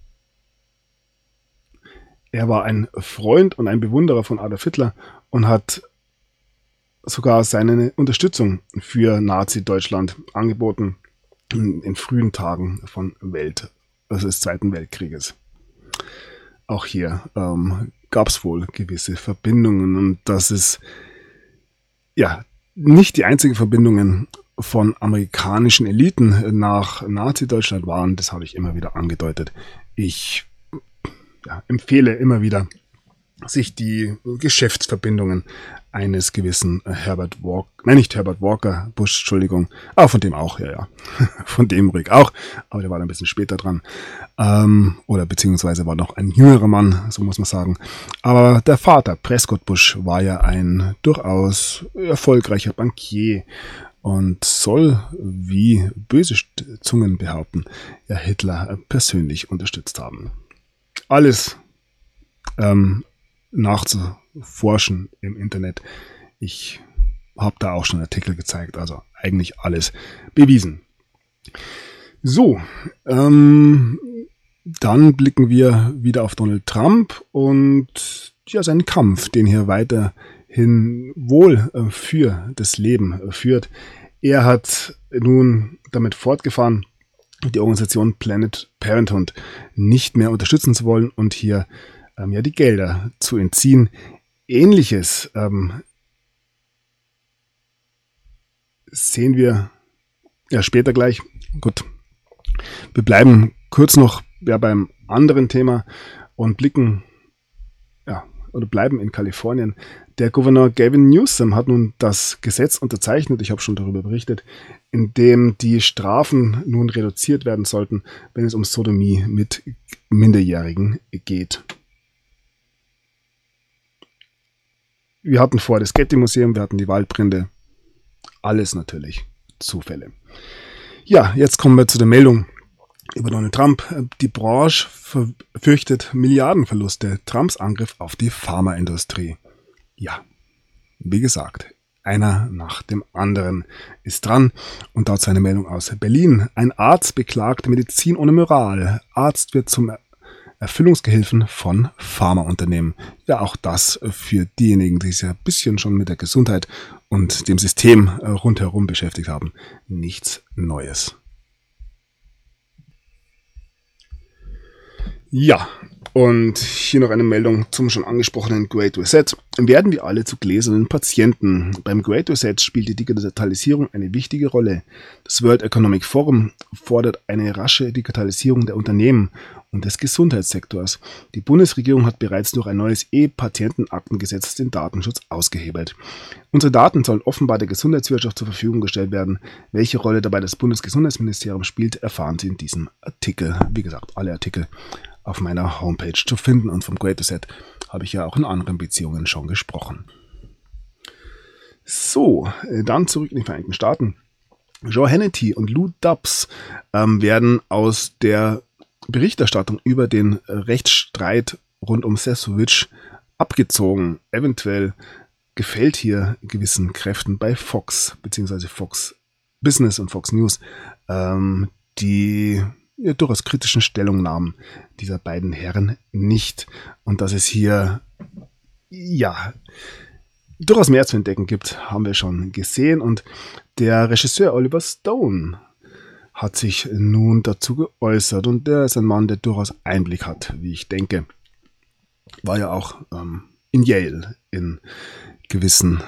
Er war ein Freund und ein Bewunderer von Adolf Hitler und hat sogar seine Unterstützung für Nazi-Deutschland angeboten in frühen Tagen des Zweiten Weltkrieges. Auch hier gab es wohl gewisse Verbindungen und das ist ja nicht die einzigen Verbindungen von amerikanischen Eliten nach Nazi-Deutschland waren, das habe ich immer wieder angedeutet. Ich empfehle immer wieder, sich die Geschäftsverbindungen eines gewissen Herbert Walker, nein, nicht Herbert Walker Bush, Entschuldigung, aber von dem auch, ja, von dem ruhig auch, aber der war dann ein bisschen später dran, oder beziehungsweise war noch ein jüngerer Mann, so muss man sagen, aber der Vater, Prescott Bush, war ja ein durchaus erfolgreicher Bankier und soll, wie böse Zungen behaupten, ja Hitler persönlich unterstützt haben. Alles nachzuforschen im Internet. Ich habe da auch schon Artikel gezeigt, also eigentlich alles bewiesen. So, dann blicken wir wieder auf Donald Trump und ja, seinen Kampf, den hier weiterhin wohl für das Leben führt. Er hat nun damit fortgefahren, die Organisation Planned Parenthood nicht mehr unterstützen zu wollen und hier ja die Gelder zu entziehen. Ähnliches sehen wir ja später gleich. Gut, wir bleiben kurz noch beim anderen Thema und blicken oder bleiben in Kalifornien. Der Gouverneur Gavin Newsom hat nun das Gesetz unterzeichnet, ich habe schon darüber berichtet, in dem die Strafen nun reduziert werden sollten, wenn es um Sodomie mit Minderjährigen geht. Wir hatten vorher das Getty-Museum, wir hatten die Waldbrände. Alles natürlich Zufälle. Ja, jetzt kommen wir zu der Meldung über Donald Trump. Die Branche fürchtet Milliardenverluste. Trumps Angriff auf die Pharmaindustrie. Ja, wie gesagt, einer nach dem anderen ist dran. Und dazu eine Meldung aus Berlin. Ein Arzt beklagt Medizin ohne Moral. Arzt wird zum Erfüllungsgehilfen von Pharmaunternehmen. Ja, auch das für diejenigen, die sich ein bisschen schon mit der Gesundheit und dem System rundherum beschäftigt haben. Nichts Neues. Ja, und hier noch eine Meldung zum schon angesprochenen Great Reset. Werden wir alle zu gläsernen Patienten? Beim Great Reset spielt die Digitalisierung eine wichtige Rolle. Das World Economic Forum fordert eine rasche Digitalisierung der Unternehmen und des Gesundheitssektors. Die Bundesregierung hat bereits durch ein neues E-Patientenaktengesetz den Datenschutz ausgehebelt. Unsere Daten sollen offenbar der Gesundheitswirtschaft zur Verfügung gestellt werden. Welche Rolle dabei das Bundesgesundheitsministerium spielt, erfahren Sie in diesem Artikel. Wie gesagt, alle Artikel auf meiner Homepage zu finden und vom Great Reset habe ich ja auch in anderen Beziehungen schon gesprochen. So, dann zurück in die Vereinigten Staaten. Joe Hannity und Lou Dobbs werden aus der Berichterstattung über den Rechtsstreit rund um Sesowich abgezogen. Eventuell gefällt hier gewissen Kräften bei Fox bzw. Fox Business und Fox News die durchaus kritischen Stellungnahmen dieser beiden Herren nicht. Und dass es hier ja durchaus mehr zu entdecken gibt, haben wir schon gesehen. Und der Regisseur Oliver Stone hat sich nun dazu geäußert. Und der ist ein Mann, der durchaus Einblick hat, wie ich denke. War ja auch in Yale in gewissen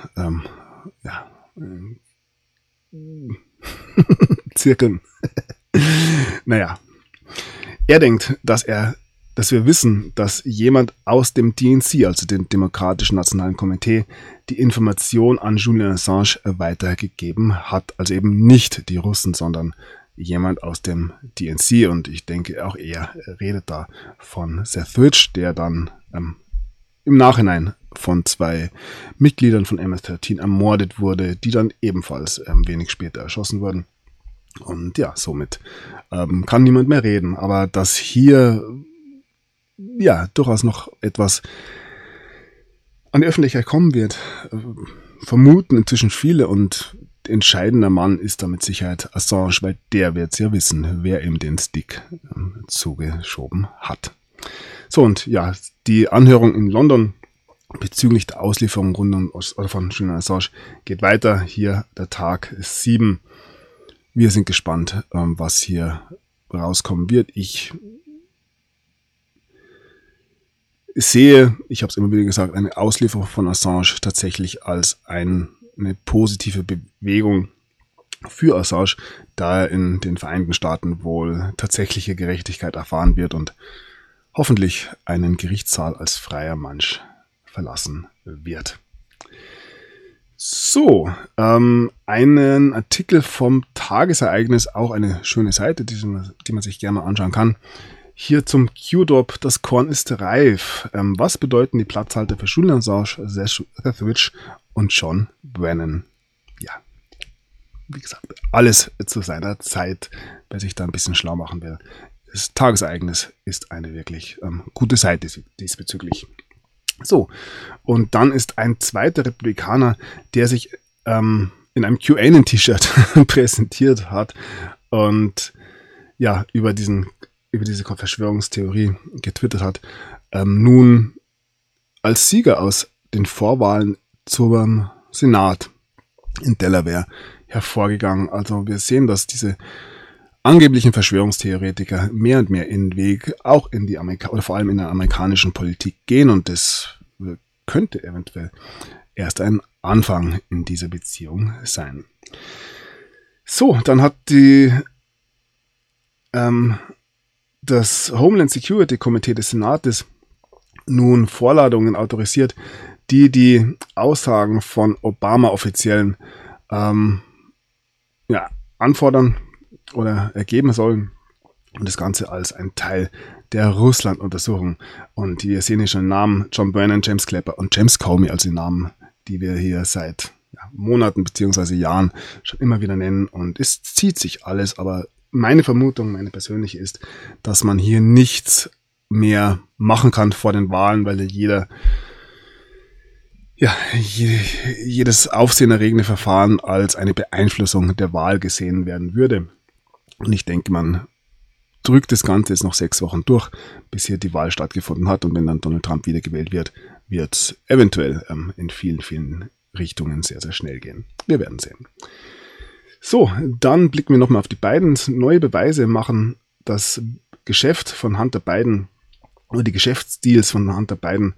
Zirkeln. Naja, er denkt, dass wir wissen, dass jemand aus dem DNC, also dem Demokratischen Nationalen Komitee, die Information an Julian Assange weitergegeben hat. Also eben nicht die Russen, sondern jemand aus dem DNC. Und ich denke, auch er redet da von Sethridge, der dann im Nachhinein von 2 Mitgliedern von MS-13 ermordet wurde, die dann ebenfalls wenig später erschossen wurden. Und ja, somit kann niemand mehr reden. Aber dass hier ja durchaus noch etwas an die Öffentlichkeit kommen wird, vermuten inzwischen viele. Und entscheidender Mann ist da mit Sicherheit Assange, weil der wird ja wissen, wer ihm den Stick zugeschoben hat. So, und ja, die Anhörung in London bezüglich der Auslieferung von Julian Assange geht weiter. Hier der Tag 7. Wir sind gespannt, was hier rauskommen wird. Ich sehe, ich habe es immer wieder gesagt, eine Auslieferung von Assange tatsächlich als eine positive Bewegung für Assange, da er in den Vereinigten Staaten wohl tatsächliche Gerechtigkeit erfahren wird und hoffentlich einen Gerichtssaal als freier Mensch verlassen wird. So, einen Artikel vom Tagesereignis, auch eine schöne Seite, die man sich gerne mal anschauen kann. Hier zum Q-Drop, das Korn ist reif. Was bedeuten die Platzhalter für Julian Assange, Seth Etheridge und John Brennan? Ja, wie gesagt, alles zu seiner Zeit, wer sich da ein bisschen schlau machen will. Das Tagesereignis ist eine wirklich gute Seite diesbezüglich. So, und dann ist ein zweiter Republikaner, der sich in einem QAnon-T-Shirt präsentiert hat und ja, über diese Verschwörungstheorie getwittert hat, nun als Sieger aus den Vorwahlen zum Senat in Delaware hervorgegangen. Also wir sehen, dass diese angeblichen Verschwörungstheoretiker mehr und mehr in den Weg auch in die oder vor allem in der amerikanischen Politik gehen, und das könnte eventuell erst ein Anfang in dieser Beziehung sein. So, dann hat das Homeland Security Komitee des Senates nun Vorladungen autorisiert, die Aussagen von Obama-Offiziellen anfordern oder ergeben sollen, und das Ganze als ein Teil der Russland-Untersuchung. Und wir sehen hier schon Namen: John Brennan, James Clapper und James Comey, also die Namen, die wir hier seit Monaten bzw. Jahren schon immer wieder nennen, und es zieht sich alles, aber meine Vermutung, meine persönliche ist, dass man hier nichts mehr machen kann vor den Wahlen, weil jedes aufsehenerregende Verfahren als eine Beeinflussung der Wahl gesehen werden würde. Und ich denke, man drückt das Ganze jetzt noch 6 Wochen durch, bis hier die Wahl stattgefunden hat. Und wenn dann Donald Trump wiedergewählt wird, wird es eventuell in vielen, vielen Richtungen sehr, sehr schnell gehen. Wir werden sehen. So, dann blicken wir nochmal auf die Biden. Neue Beweise machen das Geschäft von Hunter Biden oder die Geschäftsdeals von Hunter Biden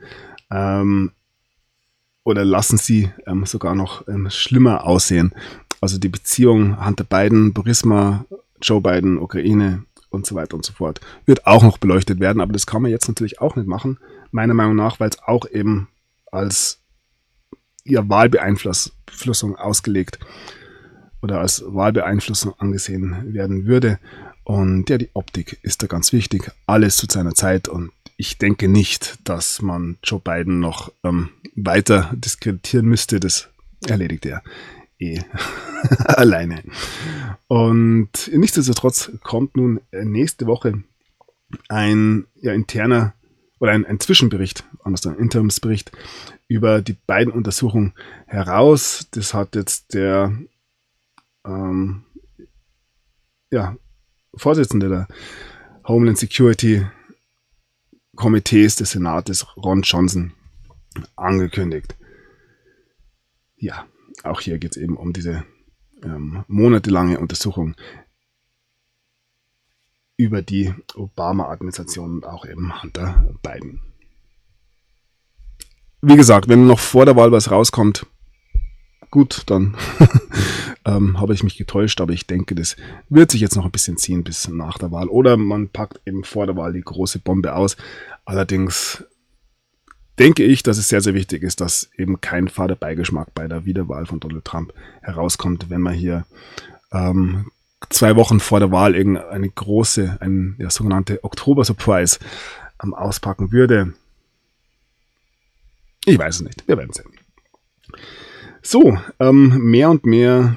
oder lassen sie sogar noch schlimmer aussehen. Also die Beziehung Hunter Biden, Burisma, Joe Biden, Ukraine und so weiter und so fort wird auch noch beleuchtet werden, aber das kann man jetzt natürlich auch nicht machen, meiner Meinung nach, weil es auch eben als Wahlbeeinflussung ausgelegt oder als Wahlbeeinflussung angesehen werden würde. Und ja, die Optik ist da ganz wichtig. Alles zu seiner Zeit, und ich denke nicht, dass man Joe Biden noch weiter diskreditieren müsste. Das erledigt er alleine. Und nichtsdestotrotz kommt nun nächste Woche ein interner oder ein Zwischenbericht, anders ein Interimsbericht über die beiden Untersuchungen heraus. Das hat jetzt der Vorsitzende der Homeland Security Komitees des Senates, Ron Johnson, angekündigt. Ja, auch hier geht es eben um diese monatelange Untersuchung über die Obama-Administration und auch eben Hunter Biden. Wie gesagt, wenn noch vor der Wahl was rauskommt, gut, dann habe ich mich getäuscht, aber ich denke, das wird sich jetzt noch ein bisschen ziehen bis nach der Wahl. Oder man packt eben vor der Wahl die große Bombe aus. Allerdings denke ich, dass es sehr, sehr wichtig ist, dass eben kein fader Beigeschmack bei der Wiederwahl von Donald Trump herauskommt, wenn man hier 2 Wochen vor der Wahl irgendeine große, sogenannte Oktober-Surprise auspacken würde. Ich weiß es nicht, wir werden sehen. So, mehr und mehr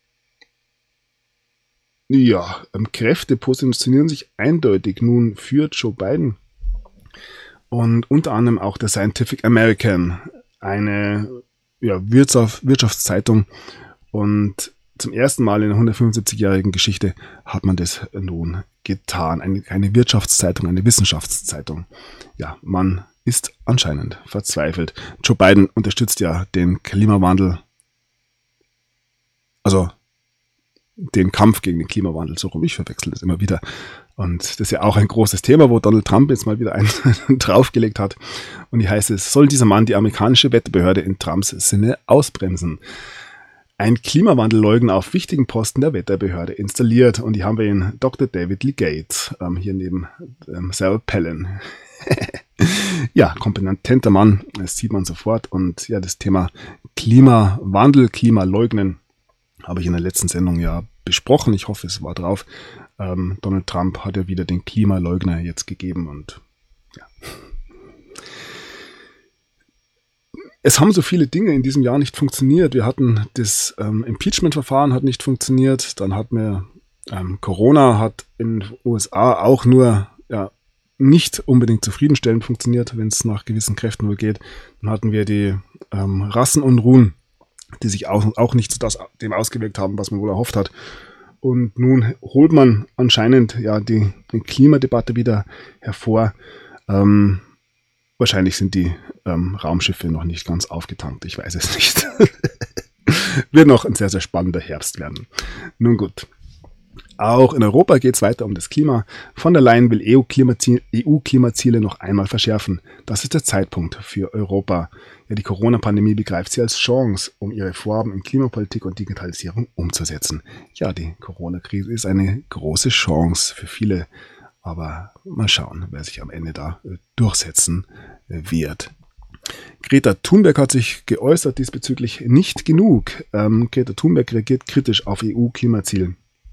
Kräfte positionieren sich eindeutig nun für Joe Biden. Und unter anderem auch der Scientific American, eine Wirtschaftszeitung. Und zum ersten Mal in der 175-jährigen Geschichte hat man das nun getan. Eine Wirtschaftszeitung, eine Wissenschaftszeitung. Ja, man ist anscheinend verzweifelt. Joe Biden unterstützt ja den Klimawandel, also den Kampf gegen den Klimawandel, so rum, ich verwechsel das immer wieder. Und das ist ja auch ein großes Thema, wo Donald Trump jetzt mal wieder einen draufgelegt hat. Und hier heißt es: Soll dieser Mann die amerikanische Wetterbehörde in Trumps Sinne ausbremsen? Ein Klimawandelleugner auf wichtigen Posten der Wetterbehörde installiert. Und hier haben wir ihn, Dr. David Lee Gates, hier neben Sarah Palin. Ja, kompetenter Mann, das sieht man sofort. Und ja, das Thema Klimawandel, Klimaleugnen habe ich in der letzten Sendung ja besprochen. Ich hoffe, es war drauf. Donald Trump hat ja wieder den Klimaleugner jetzt gegeben und ja. Es haben so viele Dinge in diesem Jahr nicht funktioniert. Wir hatten das Impeachment-Verfahren hat nicht funktioniert. Dann hatten wir Corona hat in den USA auch nur nicht unbedingt zufriedenstellend funktioniert, wenn es nach gewissen Kräften wohl geht. Dann hatten wir die Rassenunruhen, die sich auch nicht zu dem ausgewirkt haben, was man wohl erhofft hat. Und nun holt man anscheinend die Klimadebatte wieder hervor. Wahrscheinlich sind die Raumschiffe noch nicht ganz aufgetankt. Ich weiß es nicht. Wird noch ein sehr, sehr spannender Herbst werden. Nun gut. Auch in Europa geht es weiter um das Klima. Von der Leyen will EU-Klimaziele noch einmal verschärfen. Das ist der Zeitpunkt für Europa. Ja, die Corona-Pandemie begreift sie als Chance, um ihre Vorhaben in Klimapolitik und Digitalisierung umzusetzen. Ja, die Corona-Krise ist eine große Chance für viele. Aber mal schauen, wer sich am Ende da durchsetzen wird. Greta Thunberg hat sich geäußert diesbezüglich nicht genug. Greta Thunberg reagiert kritisch auf EU-Klimaziele.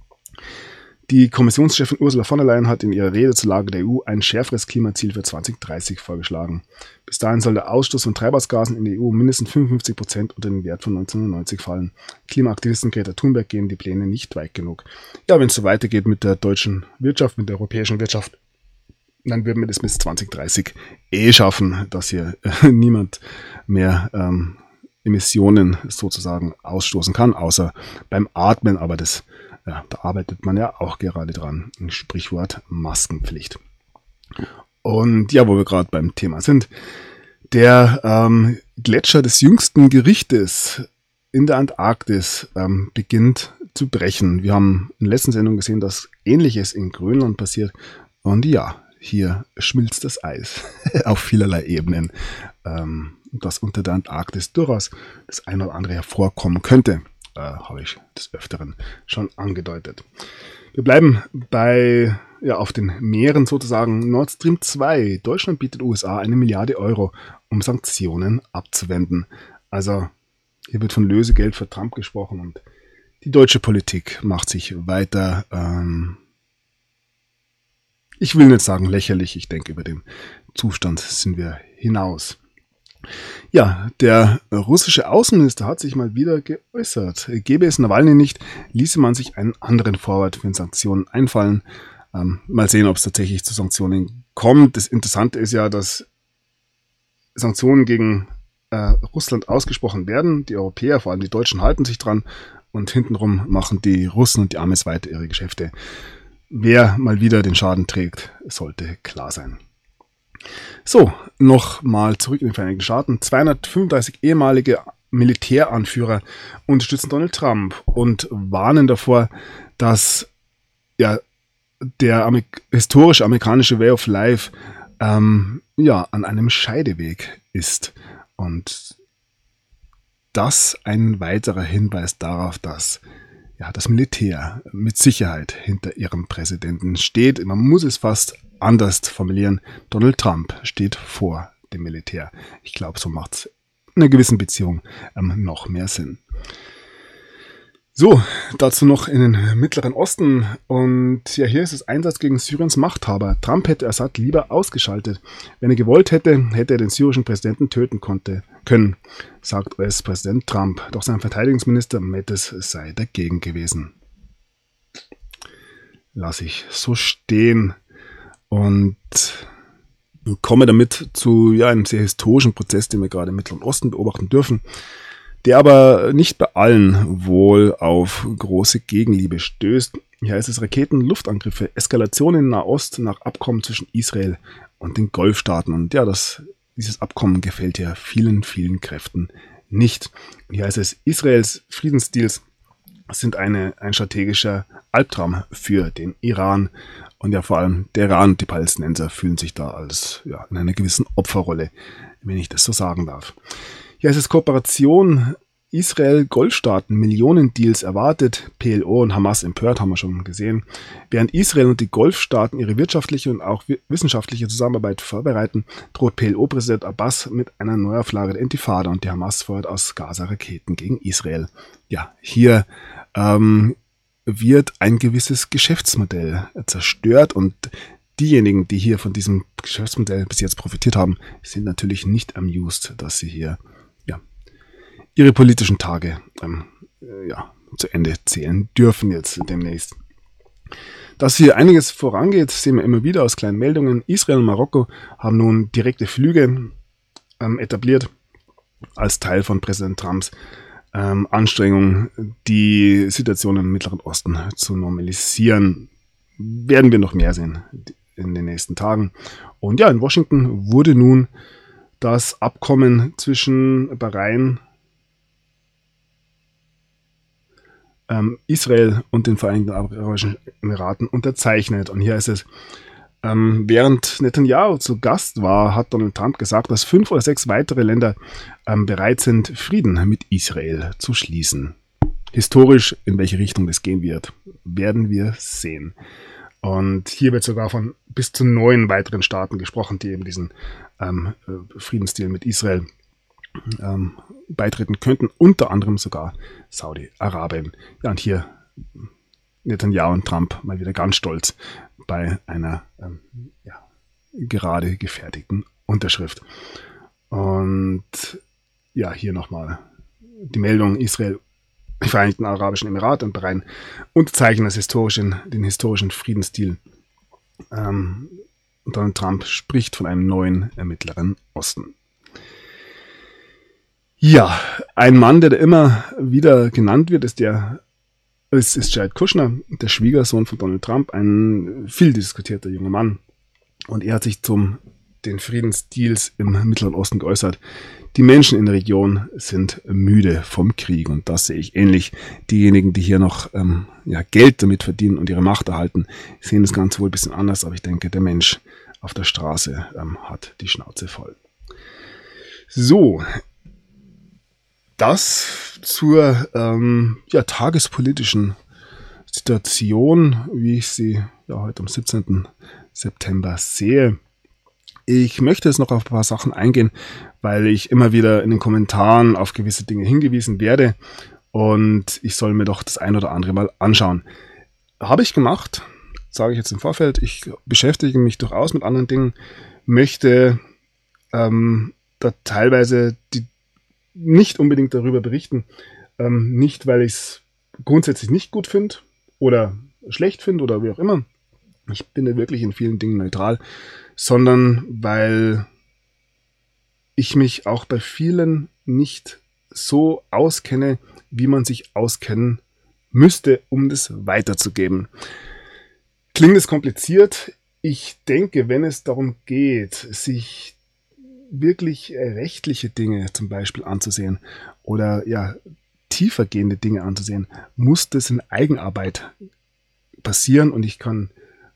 Die Kommissionschefin Ursula von der Leyen hat in ihrer Rede zur Lage der EU ein schärferes Klimaziel für 2030 vorgeschlagen. Bis dahin soll der Ausstoß von Treibhausgasen in der EU mindestens 55% unter den Wert von 1990 fallen. Klimaaktivistin Greta Thunberg gehen die Pläne nicht weit genug. Ja, wenn es so weitergeht mit der deutschen Wirtschaft, mit der europäischen Wirtschaft, dann würden wir das bis 2030 schaffen, dass hier niemand mehr Emissionen sozusagen ausstoßen kann, außer beim Atmen, aber da arbeitet man ja auch gerade dran. Ein Sprichwort Maskenpflicht. Und ja, wo wir gerade beim Thema sind, der Gletscher des jüngsten Gerichtes in der Antarktis beginnt zu brechen. Wir haben in der letzten Sendung gesehen, dass Ähnliches in Grönland passiert. Und ja, hier schmilzt das Eis auf vielerlei Ebenen, dass unter der Antarktis durchaus das eine oder andere hervorkommen könnte. Habe ich des Öfteren schon angedeutet. Wir bleiben auf den Meeren sozusagen. Nord Stream 2. Deutschland bietet USA 1 Milliarde Euro, um Sanktionen abzuwenden. Also hier wird von Lösegeld für Trump gesprochen und die deutsche Politik macht sich weiter, ich will nicht sagen lächerlich, ich denke, über den Zustand sind wir hinaus. Ja, der russische Außenminister hat sich mal wieder geäußert. Gäbe es Nawalny nicht, ließe man sich einen anderen Vorwand für Sanktionen einfallen. Mal sehen, ob es tatsächlich zu Sanktionen kommt. Das Interessante ist ja, dass Sanktionen gegen Russland ausgesprochen werden. Die Europäer, vor allem die Deutschen, halten sich dran und hintenrum machen die Russen und die Amis weiter ihre Geschäfte. Wer mal wieder den Schaden trägt, sollte klar sein. So, nochmal zurück in die Vereinigten Staaten. 235 ehemalige Militäranführer unterstützen Donald Trump und warnen davor, dass der historische amerikanische Way of Life an einem Scheideweg ist. Und das ein weiterer Hinweis darauf, dass das Militär mit Sicherheit hinter ihrem Präsidenten steht. Man muss es fast anders formulieren. Donald Trump steht vor dem Militär. Ich glaube, so macht es in einer gewissen Beziehung noch mehr Sinn. So, dazu noch in den Mittleren Osten. Und ja, hier ist es Einsatz gegen Syriens Machthaber. Trump hätte Assad lieber ausgeschaltet. Wenn er gewollt hätte, hätte er den syrischen Präsidenten töten können, sagt US-Präsident Trump. Doch sein Verteidigungsminister Mattis sei dagegen gewesen. Lass ich so stehen und komme damit zu einem sehr historischen Prozess, den wir gerade im Mittleren Osten beobachten dürfen, der aber nicht bei allen wohl auf große Gegenliebe stößt. Hier heißt es Raketen, Luftangriffe, Eskalation in Nahost nach Abkommen zwischen Israel und den Golfstaaten. Und ja, dieses Abkommen gefällt ja vielen, vielen Kräften nicht. Hier heißt es, Israels Friedensdeals sind ein strategischer Albtraum für den Iran. Und ja, vor allem der Iran und die Palästinenser fühlen sich da als in einer gewissen Opferrolle, wenn ich das so sagen darf. Hier heißt es Kooperation, Israel Golfstaaten Millionendeals erwartet, PLO und Hamas empört, haben wir schon gesehen. Während Israel und die Golfstaaten ihre wirtschaftliche und auch wissenschaftliche Zusammenarbeit vorbereiten, droht PLO-Präsident Abbas mit einer Neuauflage der Intifada und die Hamas feuert aus Gaza Raketen gegen Israel. Ja, hier wird ein gewisses Geschäftsmodell zerstört und diejenigen, die hier von diesem Geschäftsmodell bis jetzt profitiert haben, sind natürlich nicht amused, dass sie hier ihre politischen Tage zu Ende zählen dürfen jetzt demnächst. Dass hier einiges vorangeht, sehen wir immer wieder aus kleinen Meldungen. Israel und Marokko haben nun direkte Flüge etabliert als Teil von Präsident Trumps Anstrengungen, die Situation im Mittleren Osten zu normalisieren. Werden wir noch mehr sehen in den nächsten Tagen. Und ja, in Washington wurde nun das Abkommen zwischen Bahrain, Israel und den Vereinigten Arabischen Emiraten unterzeichnet. Und hier ist es, während Netanyahu zu Gast war, hat Donald Trump gesagt, dass 5 oder 6 weitere Länder bereit sind, Frieden mit Israel zu schließen. Historisch, in welche Richtung das gehen wird, werden wir sehen. Und hier wird sogar von bis zu 9 weiteren Staaten gesprochen, die eben diesen Friedensdeal mit Israel beitreten könnten, unter anderem sogar Saudi-Arabien. Ja, und hier Netanyahu und Trump mal wieder ganz stolz bei einer gerade gefertigten Unterschrift. Und ja, hier nochmal die Meldung: Israel, die Vereinigten Arabischen Emirate und Bahrain unterzeichnen den historischen Friedensdeal. Und Donald Trump spricht von einem neuen Mittleren Osten. Ja, ein Mann, der immer wieder genannt wird, ist Jared Kushner, der Schwiegersohn von Donald Trump, ein viel diskutierter junger Mann. Und er hat sich den Friedensdeals im Mittleren Osten geäußert. Die Menschen in der Region sind müde vom Krieg und das sehe ich ähnlich. Diejenigen, die hier noch Geld damit verdienen und ihre Macht erhalten, sehen das Ganze wohl ein bisschen anders, aber ich denke, der Mensch auf der Straße hat die Schnauze voll. So, das zur tagespolitischen Situation, wie ich sie heute am 17. September sehe. Ich möchte jetzt noch auf ein paar Sachen eingehen, weil ich immer wieder in den Kommentaren auf gewisse Dinge hingewiesen werde und ich soll mir doch das ein oder andere mal anschauen. Habe ich gemacht, sage ich jetzt im Vorfeld. Ich beschäftige mich durchaus mit anderen Dingen, möchte da teilweise nicht unbedingt darüber berichten, nicht weil ich es grundsätzlich nicht gut finde oder schlecht finde oder wie auch immer. Ich bin da wirklich in vielen Dingen neutral, sondern weil ich mich auch bei vielen nicht so auskenne, wie man sich auskennen müsste, um das weiterzugeben. Klingt es kompliziert? Ich denke, wenn es darum geht, sich wirklich rechtliche Dinge zum Beispiel anzusehen oder tiefergehende Dinge anzusehen, muss das in Eigenarbeit passieren und ich kann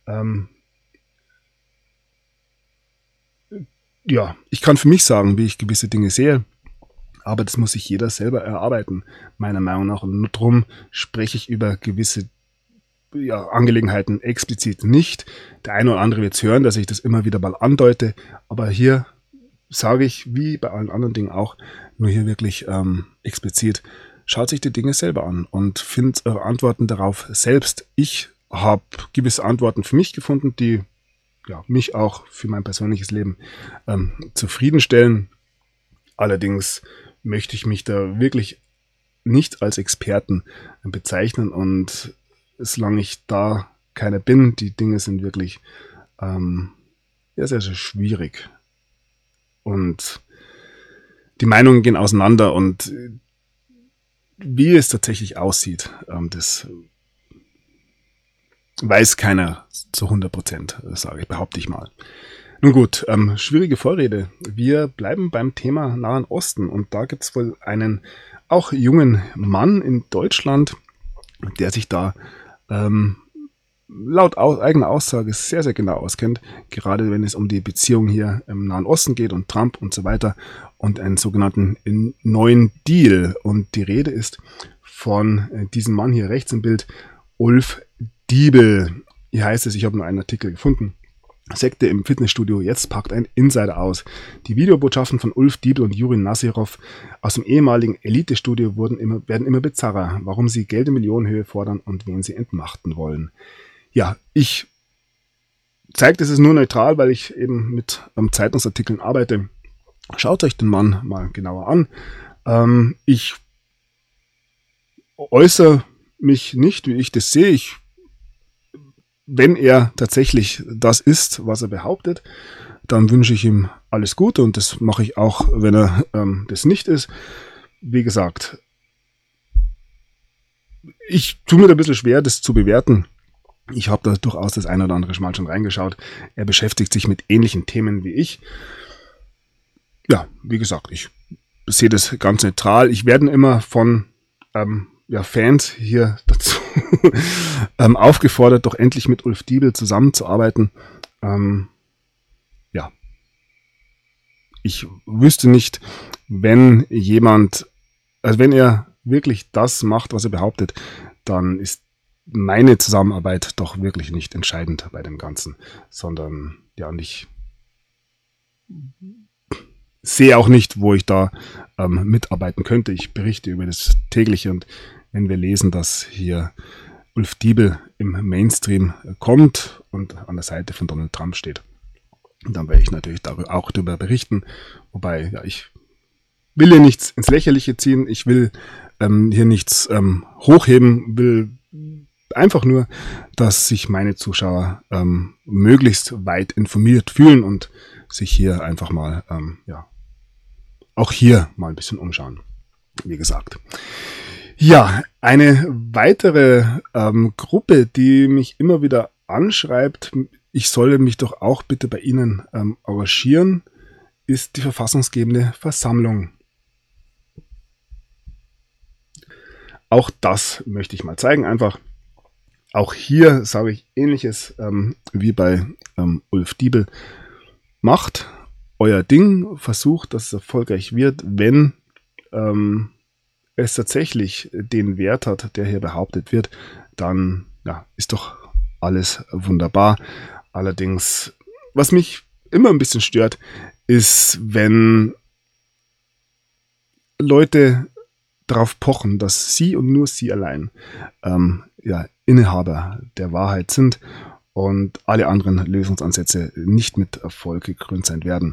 für mich sagen, wie ich gewisse Dinge sehe, aber das muss sich jeder selber erarbeiten, meiner Meinung nach. Und nur darum spreche ich über gewisse Angelegenheiten explizit nicht. Der eine oder andere wird es hören, dass ich das immer wieder mal andeute, aber hier sage ich, wie bei allen anderen Dingen auch, nur hier wirklich explizit, schaut sich die Dinge selber an und findet eure Antworten darauf selbst. Ich habe gewisse Antworten für mich gefunden, die mich auch für mein persönliches Leben zufriedenstellen. Allerdings möchte ich mich da wirklich nicht als Experten bezeichnen und solange ich da keiner bin, die Dinge sind wirklich sehr, sehr schwierig. Und die Meinungen gehen auseinander und wie es tatsächlich aussieht, das weiß keiner zu 100%, behaupte ich mal. Nun gut, schwierige Vorrede. Wir bleiben beim Thema Nahen Osten und da gibt es wohl einen auch jungen Mann in Deutschland, der sich da laut eigener Aussage sehr, sehr genau auskennt, gerade wenn es um die Beziehung hier im Nahen Osten geht und Trump und so weiter und einen sogenannten neuen Deal. Und die Rede ist von diesem Mann hier rechts im Bild, Ulf Diebel. Hier heißt es, ich habe nur einen Artikel gefunden. Sekte im Fitnessstudio, jetzt packt ein Insider aus. Die Videobotschaften von Ulf Diebel und Juri Nassirov aus dem ehemaligen Elite-Studio werden immer bizarrer, warum sie Geld in Millionenhöhe fordern und wen sie entmachten wollen. Ja, ich zeige das nur neutral, weil ich eben mit Zeitungsartikeln arbeite. Schaut euch den Mann mal genauer an. Ich äußere mich nicht, wie ich das sehe. Wenn er tatsächlich das ist, was er behauptet, dann wünsche ich ihm alles Gute und das mache ich auch, wenn er das nicht ist. Wie gesagt, ich tue mir da ein bisschen schwer, das zu bewerten. Ich habe da durchaus das ein oder andere Mal schon reingeschaut. Er beschäftigt sich mit ähnlichen Themen wie ich. Ja, wie gesagt, ich sehe das ganz neutral. Ich werde immer von Fans hier dazu aufgefordert, doch endlich mit Ulf Diebel zusammenzuarbeiten. Ich wüsste nicht, wenn er wirklich das macht, was er behauptet, dann ist meine Zusammenarbeit doch wirklich nicht entscheidend bei dem Ganzen, sondern und ich sehe auch nicht, wo ich da mitarbeiten könnte. Ich berichte über das Tägliche und wenn wir lesen, dass hier Ulf Diebel im Mainstream kommt und an der Seite von Donald Trump steht, dann werde ich natürlich auch darüber berichten. Wobei, ich will hier nichts ins Lächerliche ziehen, ich will hier nichts hochheben, will einfach nur, dass sich meine Zuschauer möglichst weit informiert fühlen und sich hier einfach mal, auch hier mal ein bisschen umschauen. Wie gesagt. Ja, eine weitere Gruppe, die mich immer wieder anschreibt, ich solle mich doch auch bitte bei Ihnen engagieren, ist die verfassungsgebende Versammlung. Auch das möchte ich mal zeigen. Einfach auch hier sage ich Ähnliches wie bei Ulf Diebel. Macht euer Ding, versucht, dass es erfolgreich wird, wenn es tatsächlich den Wert hat, der hier behauptet wird, dann ist doch alles wunderbar. Allerdings, was mich immer ein bisschen stört, ist, wenn Leute darauf pochen, dass sie und nur sie allein Inhaber der Wahrheit sind und alle anderen Lösungsansätze nicht mit Erfolg gekrönt sein werden.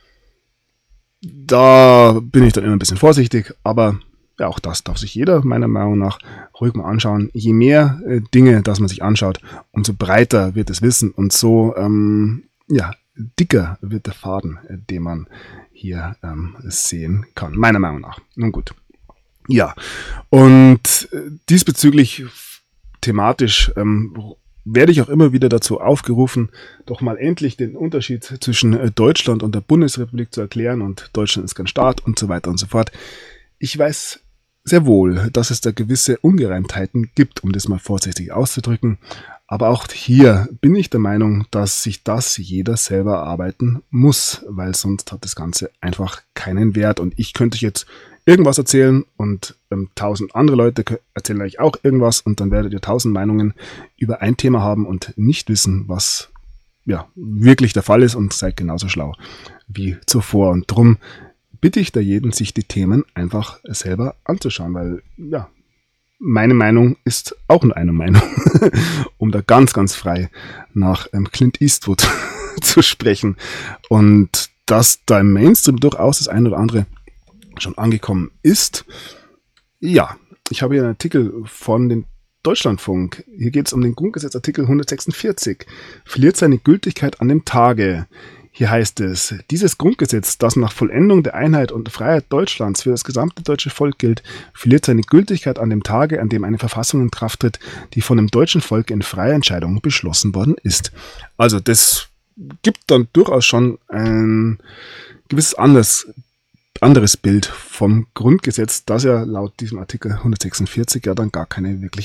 Da bin ich dann immer ein bisschen vorsichtig, aber auch das darf sich jeder meiner Meinung nach ruhig mal anschauen. Je mehr Dinge, dass man sich anschaut, umso breiter wird das Wissen und so dicker wird der Faden, den man hier sehen kann, meiner Meinung nach. Nun gut. Ja, und diesbezüglich thematisch werde ich auch immer wieder dazu aufgerufen, doch mal endlich den Unterschied zwischen Deutschland und der Bundesrepublik zu erklären und Deutschland ist kein Staat und so weiter und so fort. Ich weiß sehr wohl, dass es da gewisse Ungereimtheiten gibt, um das mal vorsichtig auszudrücken, aber auch hier bin ich der Meinung, dass sich das jeder selber erarbeiten muss, weil sonst hat das Ganze einfach keinen Wert und ich könnte jetzt irgendwas erzählen und 1000 andere Leute erzählen euch auch irgendwas und dann werdet ihr 1000 Meinungen über ein Thema haben und nicht wissen, was wirklich der Fall ist und seid genauso schlau wie zuvor. Und drum bitte ich da jeden, sich die Themen einfach selber anzuschauen, weil meine Meinung ist auch nur eine Meinung, um da ganz, ganz frei nach Clint Eastwood zu sprechen. Und dass da im Mainstream durchaus das eine oder andere schon angekommen ist. Ja, ich habe hier einen Artikel von den Deutschlandfunk. Hier geht es um den Grundgesetz Artikel 146. Verliert seine Gültigkeit an dem Tage. Hier heißt es, dieses Grundgesetz, das nach Vollendung der Einheit und Freiheit Deutschlands für das gesamte deutsche Volk gilt, verliert seine Gültigkeit an dem Tage, an dem eine Verfassung in Kraft tritt, die von dem deutschen Volk in freier Entscheidung beschlossen worden ist. Also das gibt dann durchaus schon ein gewisses anderes Bild vom Grundgesetz, das ja laut diesem Artikel 146 ja dann gar keine wirkliche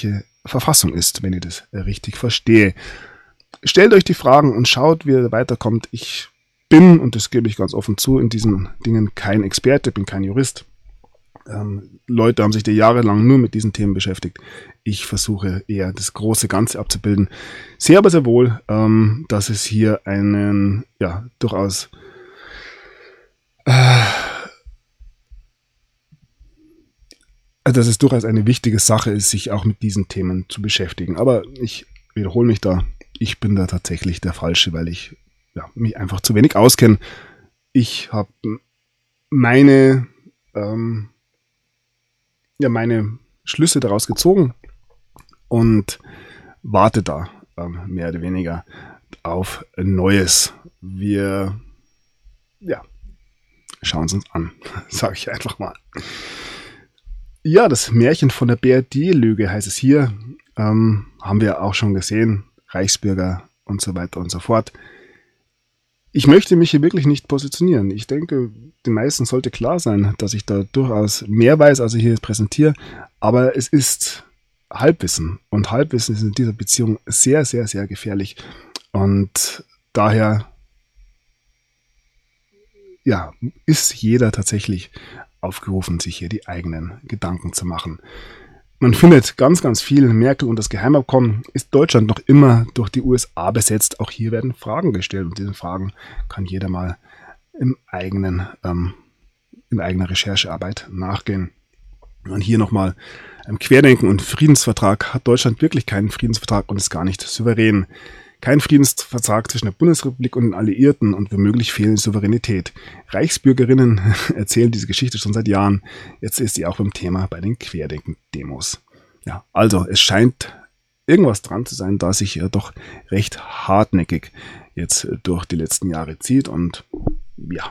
Verfassung ist, wenn ich das richtig verstehe. Stellt euch die Fragen und schaut, wie ihr weiterkommt. Ich bin, und das gebe ich ganz offen zu, in diesen Dingen kein Experte, bin kein Jurist. Leute haben sich da jahrelang nur mit diesen Themen beschäftigt. Ich versuche eher das große Ganze abzubilden. Sehe aber sehr wohl, dass es hier einen, ja, durchaus dass es durchaus eine wichtige Sache ist, sich auch mit diesen Themen zu beschäftigen. Aber ich wiederhole mich da. Ich bin da tatsächlich der Falsche, weil ich mich einfach zu wenig auskenne. Ich habe meine Schlüsse daraus gezogen und warte da mehr oder weniger auf Neues. Wir schauen es uns an, sage ich einfach mal. Ja, das Märchen von der BRD-Lüge heißt es hier. Haben wir auch schon gesehen. Reichsbürger und so weiter und so fort. Ich möchte mich hier wirklich nicht positionieren. Ich denke, den meisten sollte klar sein, dass ich da durchaus mehr weiß, als ich hier präsentiere. Aber es ist Halbwissen. Und Halbwissen ist in dieser Beziehung sehr, sehr, sehr gefährlich. Und daher ist jeder tatsächlich aufgerufen, sich hier die eigenen Gedanken zu machen. Man findet ganz, ganz viel. Merkel und das Geheimabkommen. Ist Deutschland noch immer durch die USA besetzt? Auch hier werden Fragen gestellt und diesen Fragen kann jeder mal in eigener Recherchearbeit nachgehen. Und hier nochmal Querdenken und Friedensvertrag. Hat Deutschland wirklich keinen Friedensvertrag und ist gar nicht souverän? Kein Friedensvertrag zwischen der Bundesrepublik und den Alliierten und womöglich fehlende Souveränität. Reichsbürgerinnen erzählen diese Geschichte schon seit Jahren. Jetzt ist sie auch beim Thema bei den Querdenken-Demos. Ja, also es scheint irgendwas dran zu sein, da sich doch recht hartnäckig jetzt durch die letzten Jahre zieht. Und ja,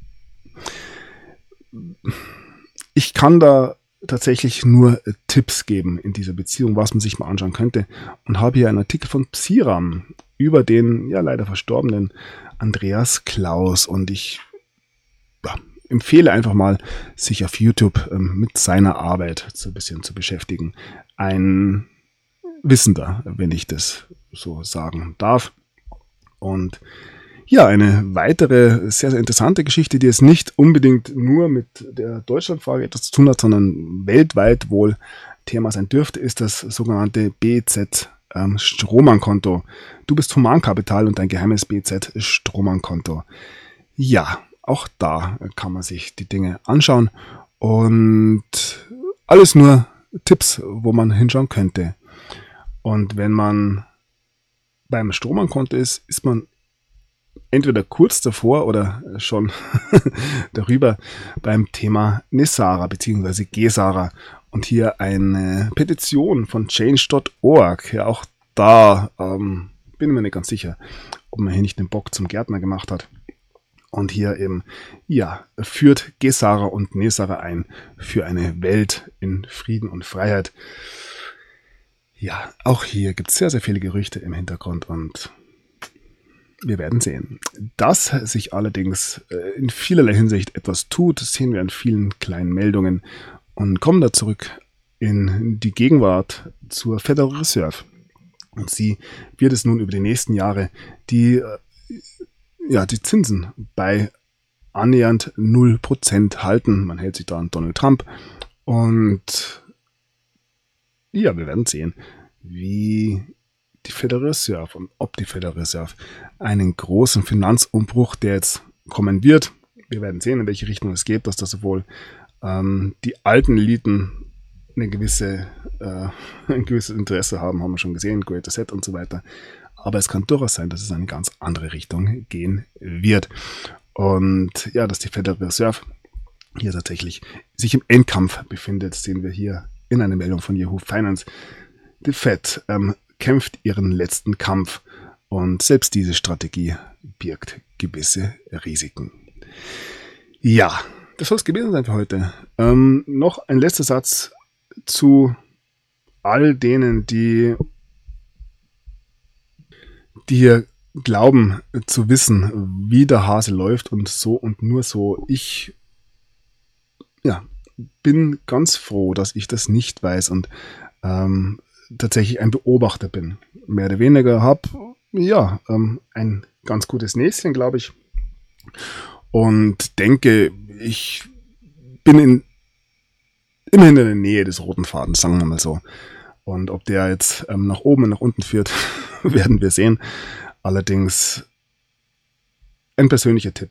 ich kann da tatsächlich nur Tipps geben in dieser Beziehung, was man sich mal anschauen könnte. Und habe hier einen Artikel von Psiram über den leider verstorbenen Andreas Klaus. Und ich empfehle einfach mal, sich auf YouTube mit seiner Arbeit so ein bisschen zu beschäftigen. Ein Wissender, wenn ich das so sagen darf. Und ja, eine weitere sehr, sehr interessante Geschichte, die jetzt nicht unbedingt nur mit der Deutschlandfrage etwas zu tun hat, sondern weltweit wohl Thema sein dürfte, ist das sogenannte BZ Strohmann-Konto. Du bist Humankapital und dein geheimes BZ Strohmann-Konto. Ja, auch da kann man sich die Dinge anschauen und alles nur Tipps, wo man hinschauen könnte. Und wenn man beim Strohmann-Konto ist, ist man entweder kurz davor oder schon darüber beim Thema Nessara bzw. Gesara und hier eine Petition von change.org. Ja, auch da bin ich mir nicht ganz sicher, ob man hier nicht den Bock zum Gärtner gemacht hat. Und hier eben, führt Gesara und Nessara ein für eine Welt in Frieden und Freiheit. Ja, auch hier gibt es sehr, sehr viele Gerüchte im Hintergrund und wir werden sehen. Dass sich allerdings in vielerlei Hinsicht etwas tut, sehen wir an vielen kleinen Meldungen und kommen da zurück in die Gegenwart zur Federal Reserve. Und sie wird es nun über die nächsten Jahre die Zinsen bei annähernd 0% halten. Man hält sich da an Donald Trump. Und ja, wir werden sehen, wie die Federal Reserve und ob die Federal Reserve einen großen Finanzumbruch, der jetzt kommen wird. Wir werden sehen, in welche Richtung es geht, dass das sowohl die alten Eliten ein gewisses Interesse haben wir schon gesehen, Greater Set und so weiter. Aber es kann durchaus sein, dass es in eine ganz andere Richtung gehen wird. Und ja, dass die Federal Reserve hier tatsächlich sich im Endkampf befindet, sehen wir hier in einer Meldung von Yahoo Finance. Die Fed kämpft ihren letzten Kampf und selbst diese Strategie birgt gewisse Risiken. Ja, das soll es gewesen sein für heute. Noch ein letzter Satz zu all denen, die hier glauben zu wissen, wie der Hase läuft und so und nur so. Ich bin ganz froh, dass ich das nicht weiß und tatsächlich ein Beobachter bin. Mehr oder weniger habe, ja, ein ganz gutes Näschen, glaube ich. Und denke, ich bin immerhin in der Nähe des roten Fadens, sagen wir mal so. Und ob der jetzt nach oben und nach unten führt, werden wir sehen. Allerdings ein persönlicher Tipp.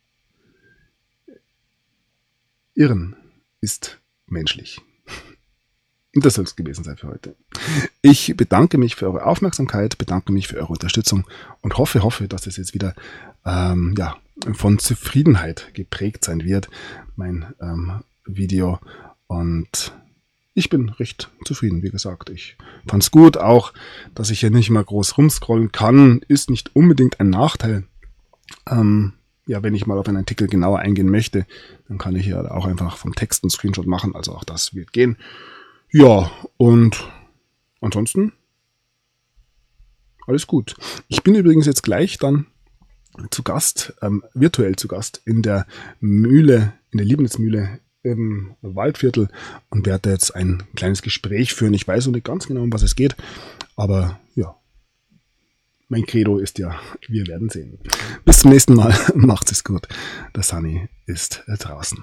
Irren ist menschlich. Und das soll es gewesen sein für heute. Ich bedanke mich für eure Aufmerksamkeit, bedanke mich für eure Unterstützung und hoffe, dass es jetzt wieder von Zufriedenheit geprägt sein wird, mein Video. Und ich bin recht zufrieden, wie gesagt. Ich fand es gut, auch, dass ich hier nicht mal groß rumscrollen kann, ist nicht unbedingt ein Nachteil. Wenn ich mal auf einen Artikel genauer eingehen möchte, dann kann ich ja auch einfach vom Text einen Screenshot machen, also auch das wird gehen. Ja, und ansonsten alles gut. Ich bin übrigens jetzt gleich dann zu Gast, virtuell zu Gast in der Mühle, in der Liebenitz-Mühle im Waldviertel und werde jetzt ein kleines Gespräch führen. Ich weiß noch nicht ganz genau, um was es geht, aber ja, mein Credo ist ja, wir werden sehen. Bis zum nächsten Mal, macht's es gut. Der Sunny ist draußen.